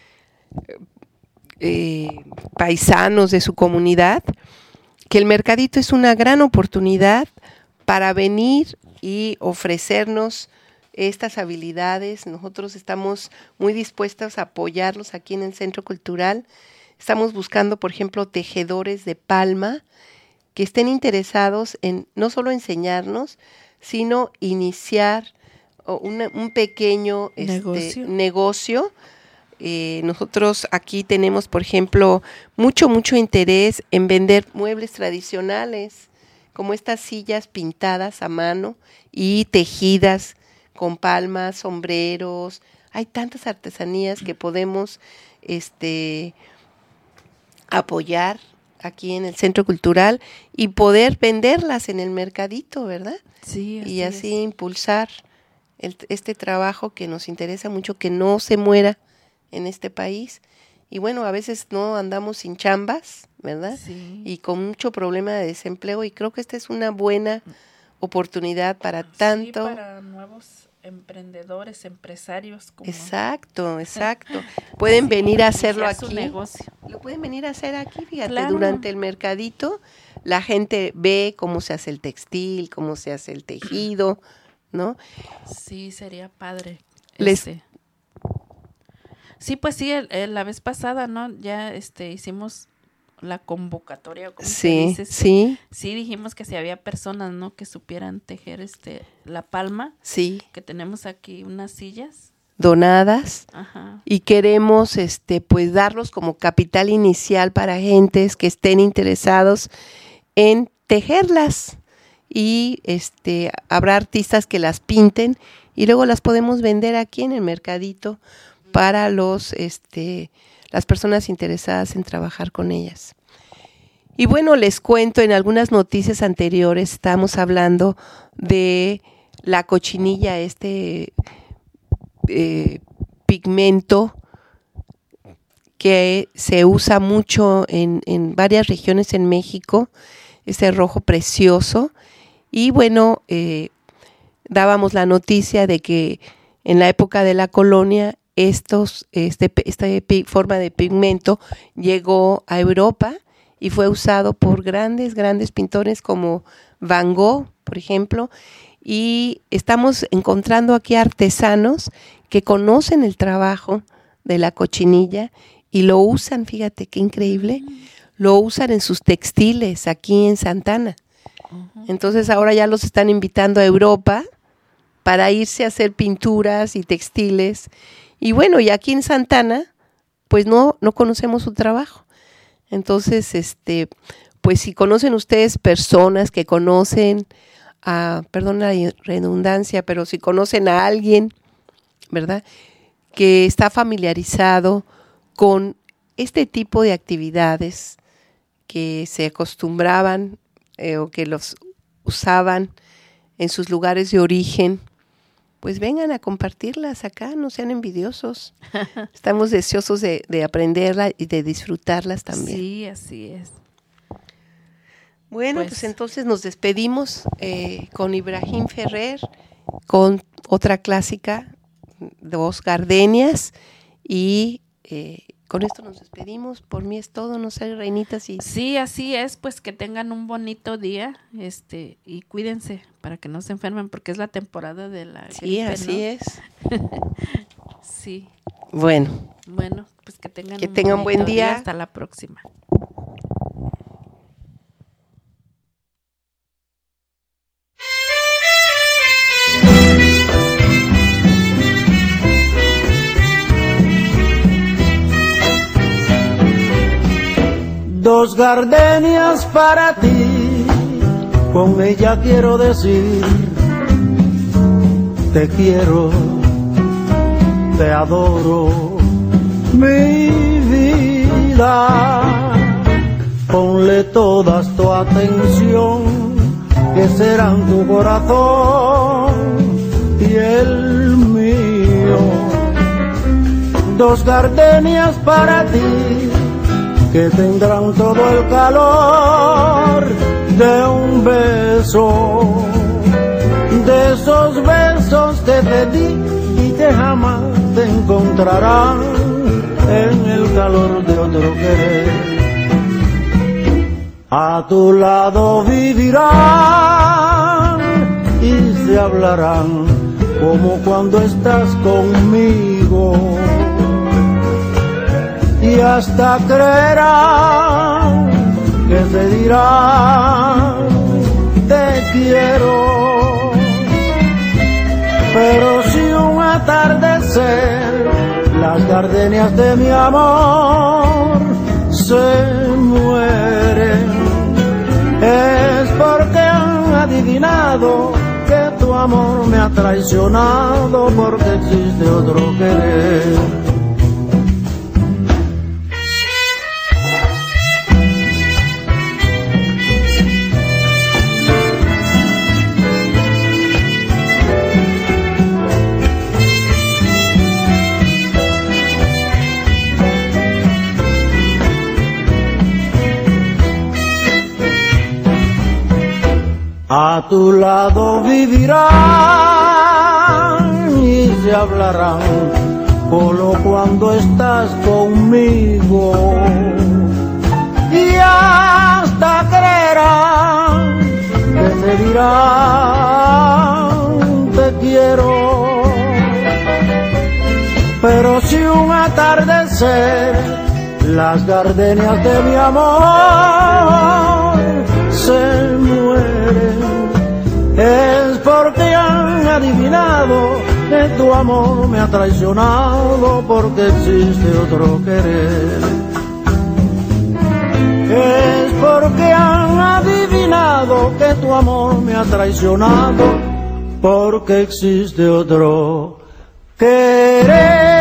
eh, paisanos, de su comunidad, que el mercadito es una gran oportunidad para venir y ofrecernos estas habilidades. Nosotros estamos muy dispuestos a apoyarlos aquí en el Centro Cultural. Estamos buscando, por ejemplo, tejedores de palma que estén interesados en no solo enseñarnos, sino iniciar una, un pequeño Negocio. este, negocio. Eh, nosotros aquí tenemos, por ejemplo, mucho, mucho interés en vender muebles tradicionales, como estas sillas pintadas a mano y tejidas con palmas, sombreros. Hay tantas artesanías que podemos este, apoyar aquí en el Centro Cultural y poder venderlas en el mercadito, ¿verdad? Sí, así y así es. impulsar el, este trabajo que nos interesa mucho, que no se muera en este país. Y bueno, a veces no andamos sin chambas, ¿verdad? Sí. Y con mucho problema de desempleo, y creo que esta es una buena oportunidad para tanto. Sí, para nuevos emprendedores, empresarios. Como Exacto, exacto. Pueden sí, venir a hacerlo iniciar su aquí. negocio. Lo pueden venir a hacer aquí, fíjate, Claro. durante el mercadito. La gente ve cómo se hace el textil, cómo se hace el tejido, ¿no? Sí, sería padre. Les- Este. Sí, pues sí, el- el- la vez pasada, ¿no? Ya este hicimos la convocatoria, como se Sí, dice. este, sí, Sí, dijimos que si había personas, ¿no? Que supieran tejer este la palma, sí, que tenemos aquí unas sillas. donadas. Ajá. Y queremos este pues darlos como capital inicial para gentes que estén interesados en tejerlas, y este habrá artistas que las pinten y luego las podemos vender aquí en el mercadito para los este las personas interesadas en trabajar con ellas. Y bueno, les cuento, en algunas noticias anteriores estábamos hablando de la cochinilla, este eh, pigmento que se usa mucho en, en varias regiones en México, ese rojo precioso. Y bueno, eh, dábamos la noticia de que en la época de la colonia estos, este, esta pi- forma de pigmento llegó a Europa y fue usado por grandes, grandes pintores como Van Gogh, por ejemplo. Y estamos encontrando aquí artesanos que conocen el trabajo de la cochinilla y lo usan, fíjate qué increíble, lo usan en sus textiles aquí en Santana. Entonces ahora ya los están invitando a Europa para irse a hacer pinturas y textiles. Y bueno, y aquí en Santana, pues no, no conocemos su trabajo. Entonces, este, pues si conocen ustedes personas que conocen a, perdón la redundancia, pero si conocen a alguien, ¿verdad?, que está familiarizado con este tipo de actividades que se acostumbraban eh, o que los usaban en sus lugares de origen, pues vengan a compartirlas acá, no sean envidiosos. Estamos deseosos de, de aprenderlas y de disfrutarlas también. Sí, así es. Bueno, pues, pues entonces nos despedimos eh, con Ibrahim Ferrer, con otra clásica, Dos Gardenias, y eh, con esto nos despedimos. Por mí es todo, no sé, reinitas. Y... Sí, así es, pues que tengan un bonito día, este, y cuídense para que no se enfermen, porque es la temporada de la Sí, gripe, así ¿no? es. Sí. Bueno. Bueno, pues que tengan que un tengan buen día. Hasta la próxima. Dos gardenias para ti, con ella quiero decir, te quiero, te adoro, mi vida. Ponle toda tu atención, que serán tu corazón y el mío. Dos gardenias para ti, que tendrán todo el calor de un beso, de esos besos que te di y que jamás te encontrarán en el calor de otro querer. A tu lado vivirán y se hablarán como cuando estás conmigo, y hasta creerán que se dirán te quiero. Pero si un atardecer las gardenias de mi amor se mueren, es porque han adivinado que tu amor me ha traicionado, porque existe otro querer. A tu lado vivirán y se hablarán solo cuando estás conmigo, y hasta creerán que se dirán te quiero. Pero si un atardecer las gardenias de mi amor se mueren, es porque han adivinado que tu amor me ha traicionado, porque existe otro querer. Es porque han adivinado que tu amor me ha traicionado, porque existe otro querer.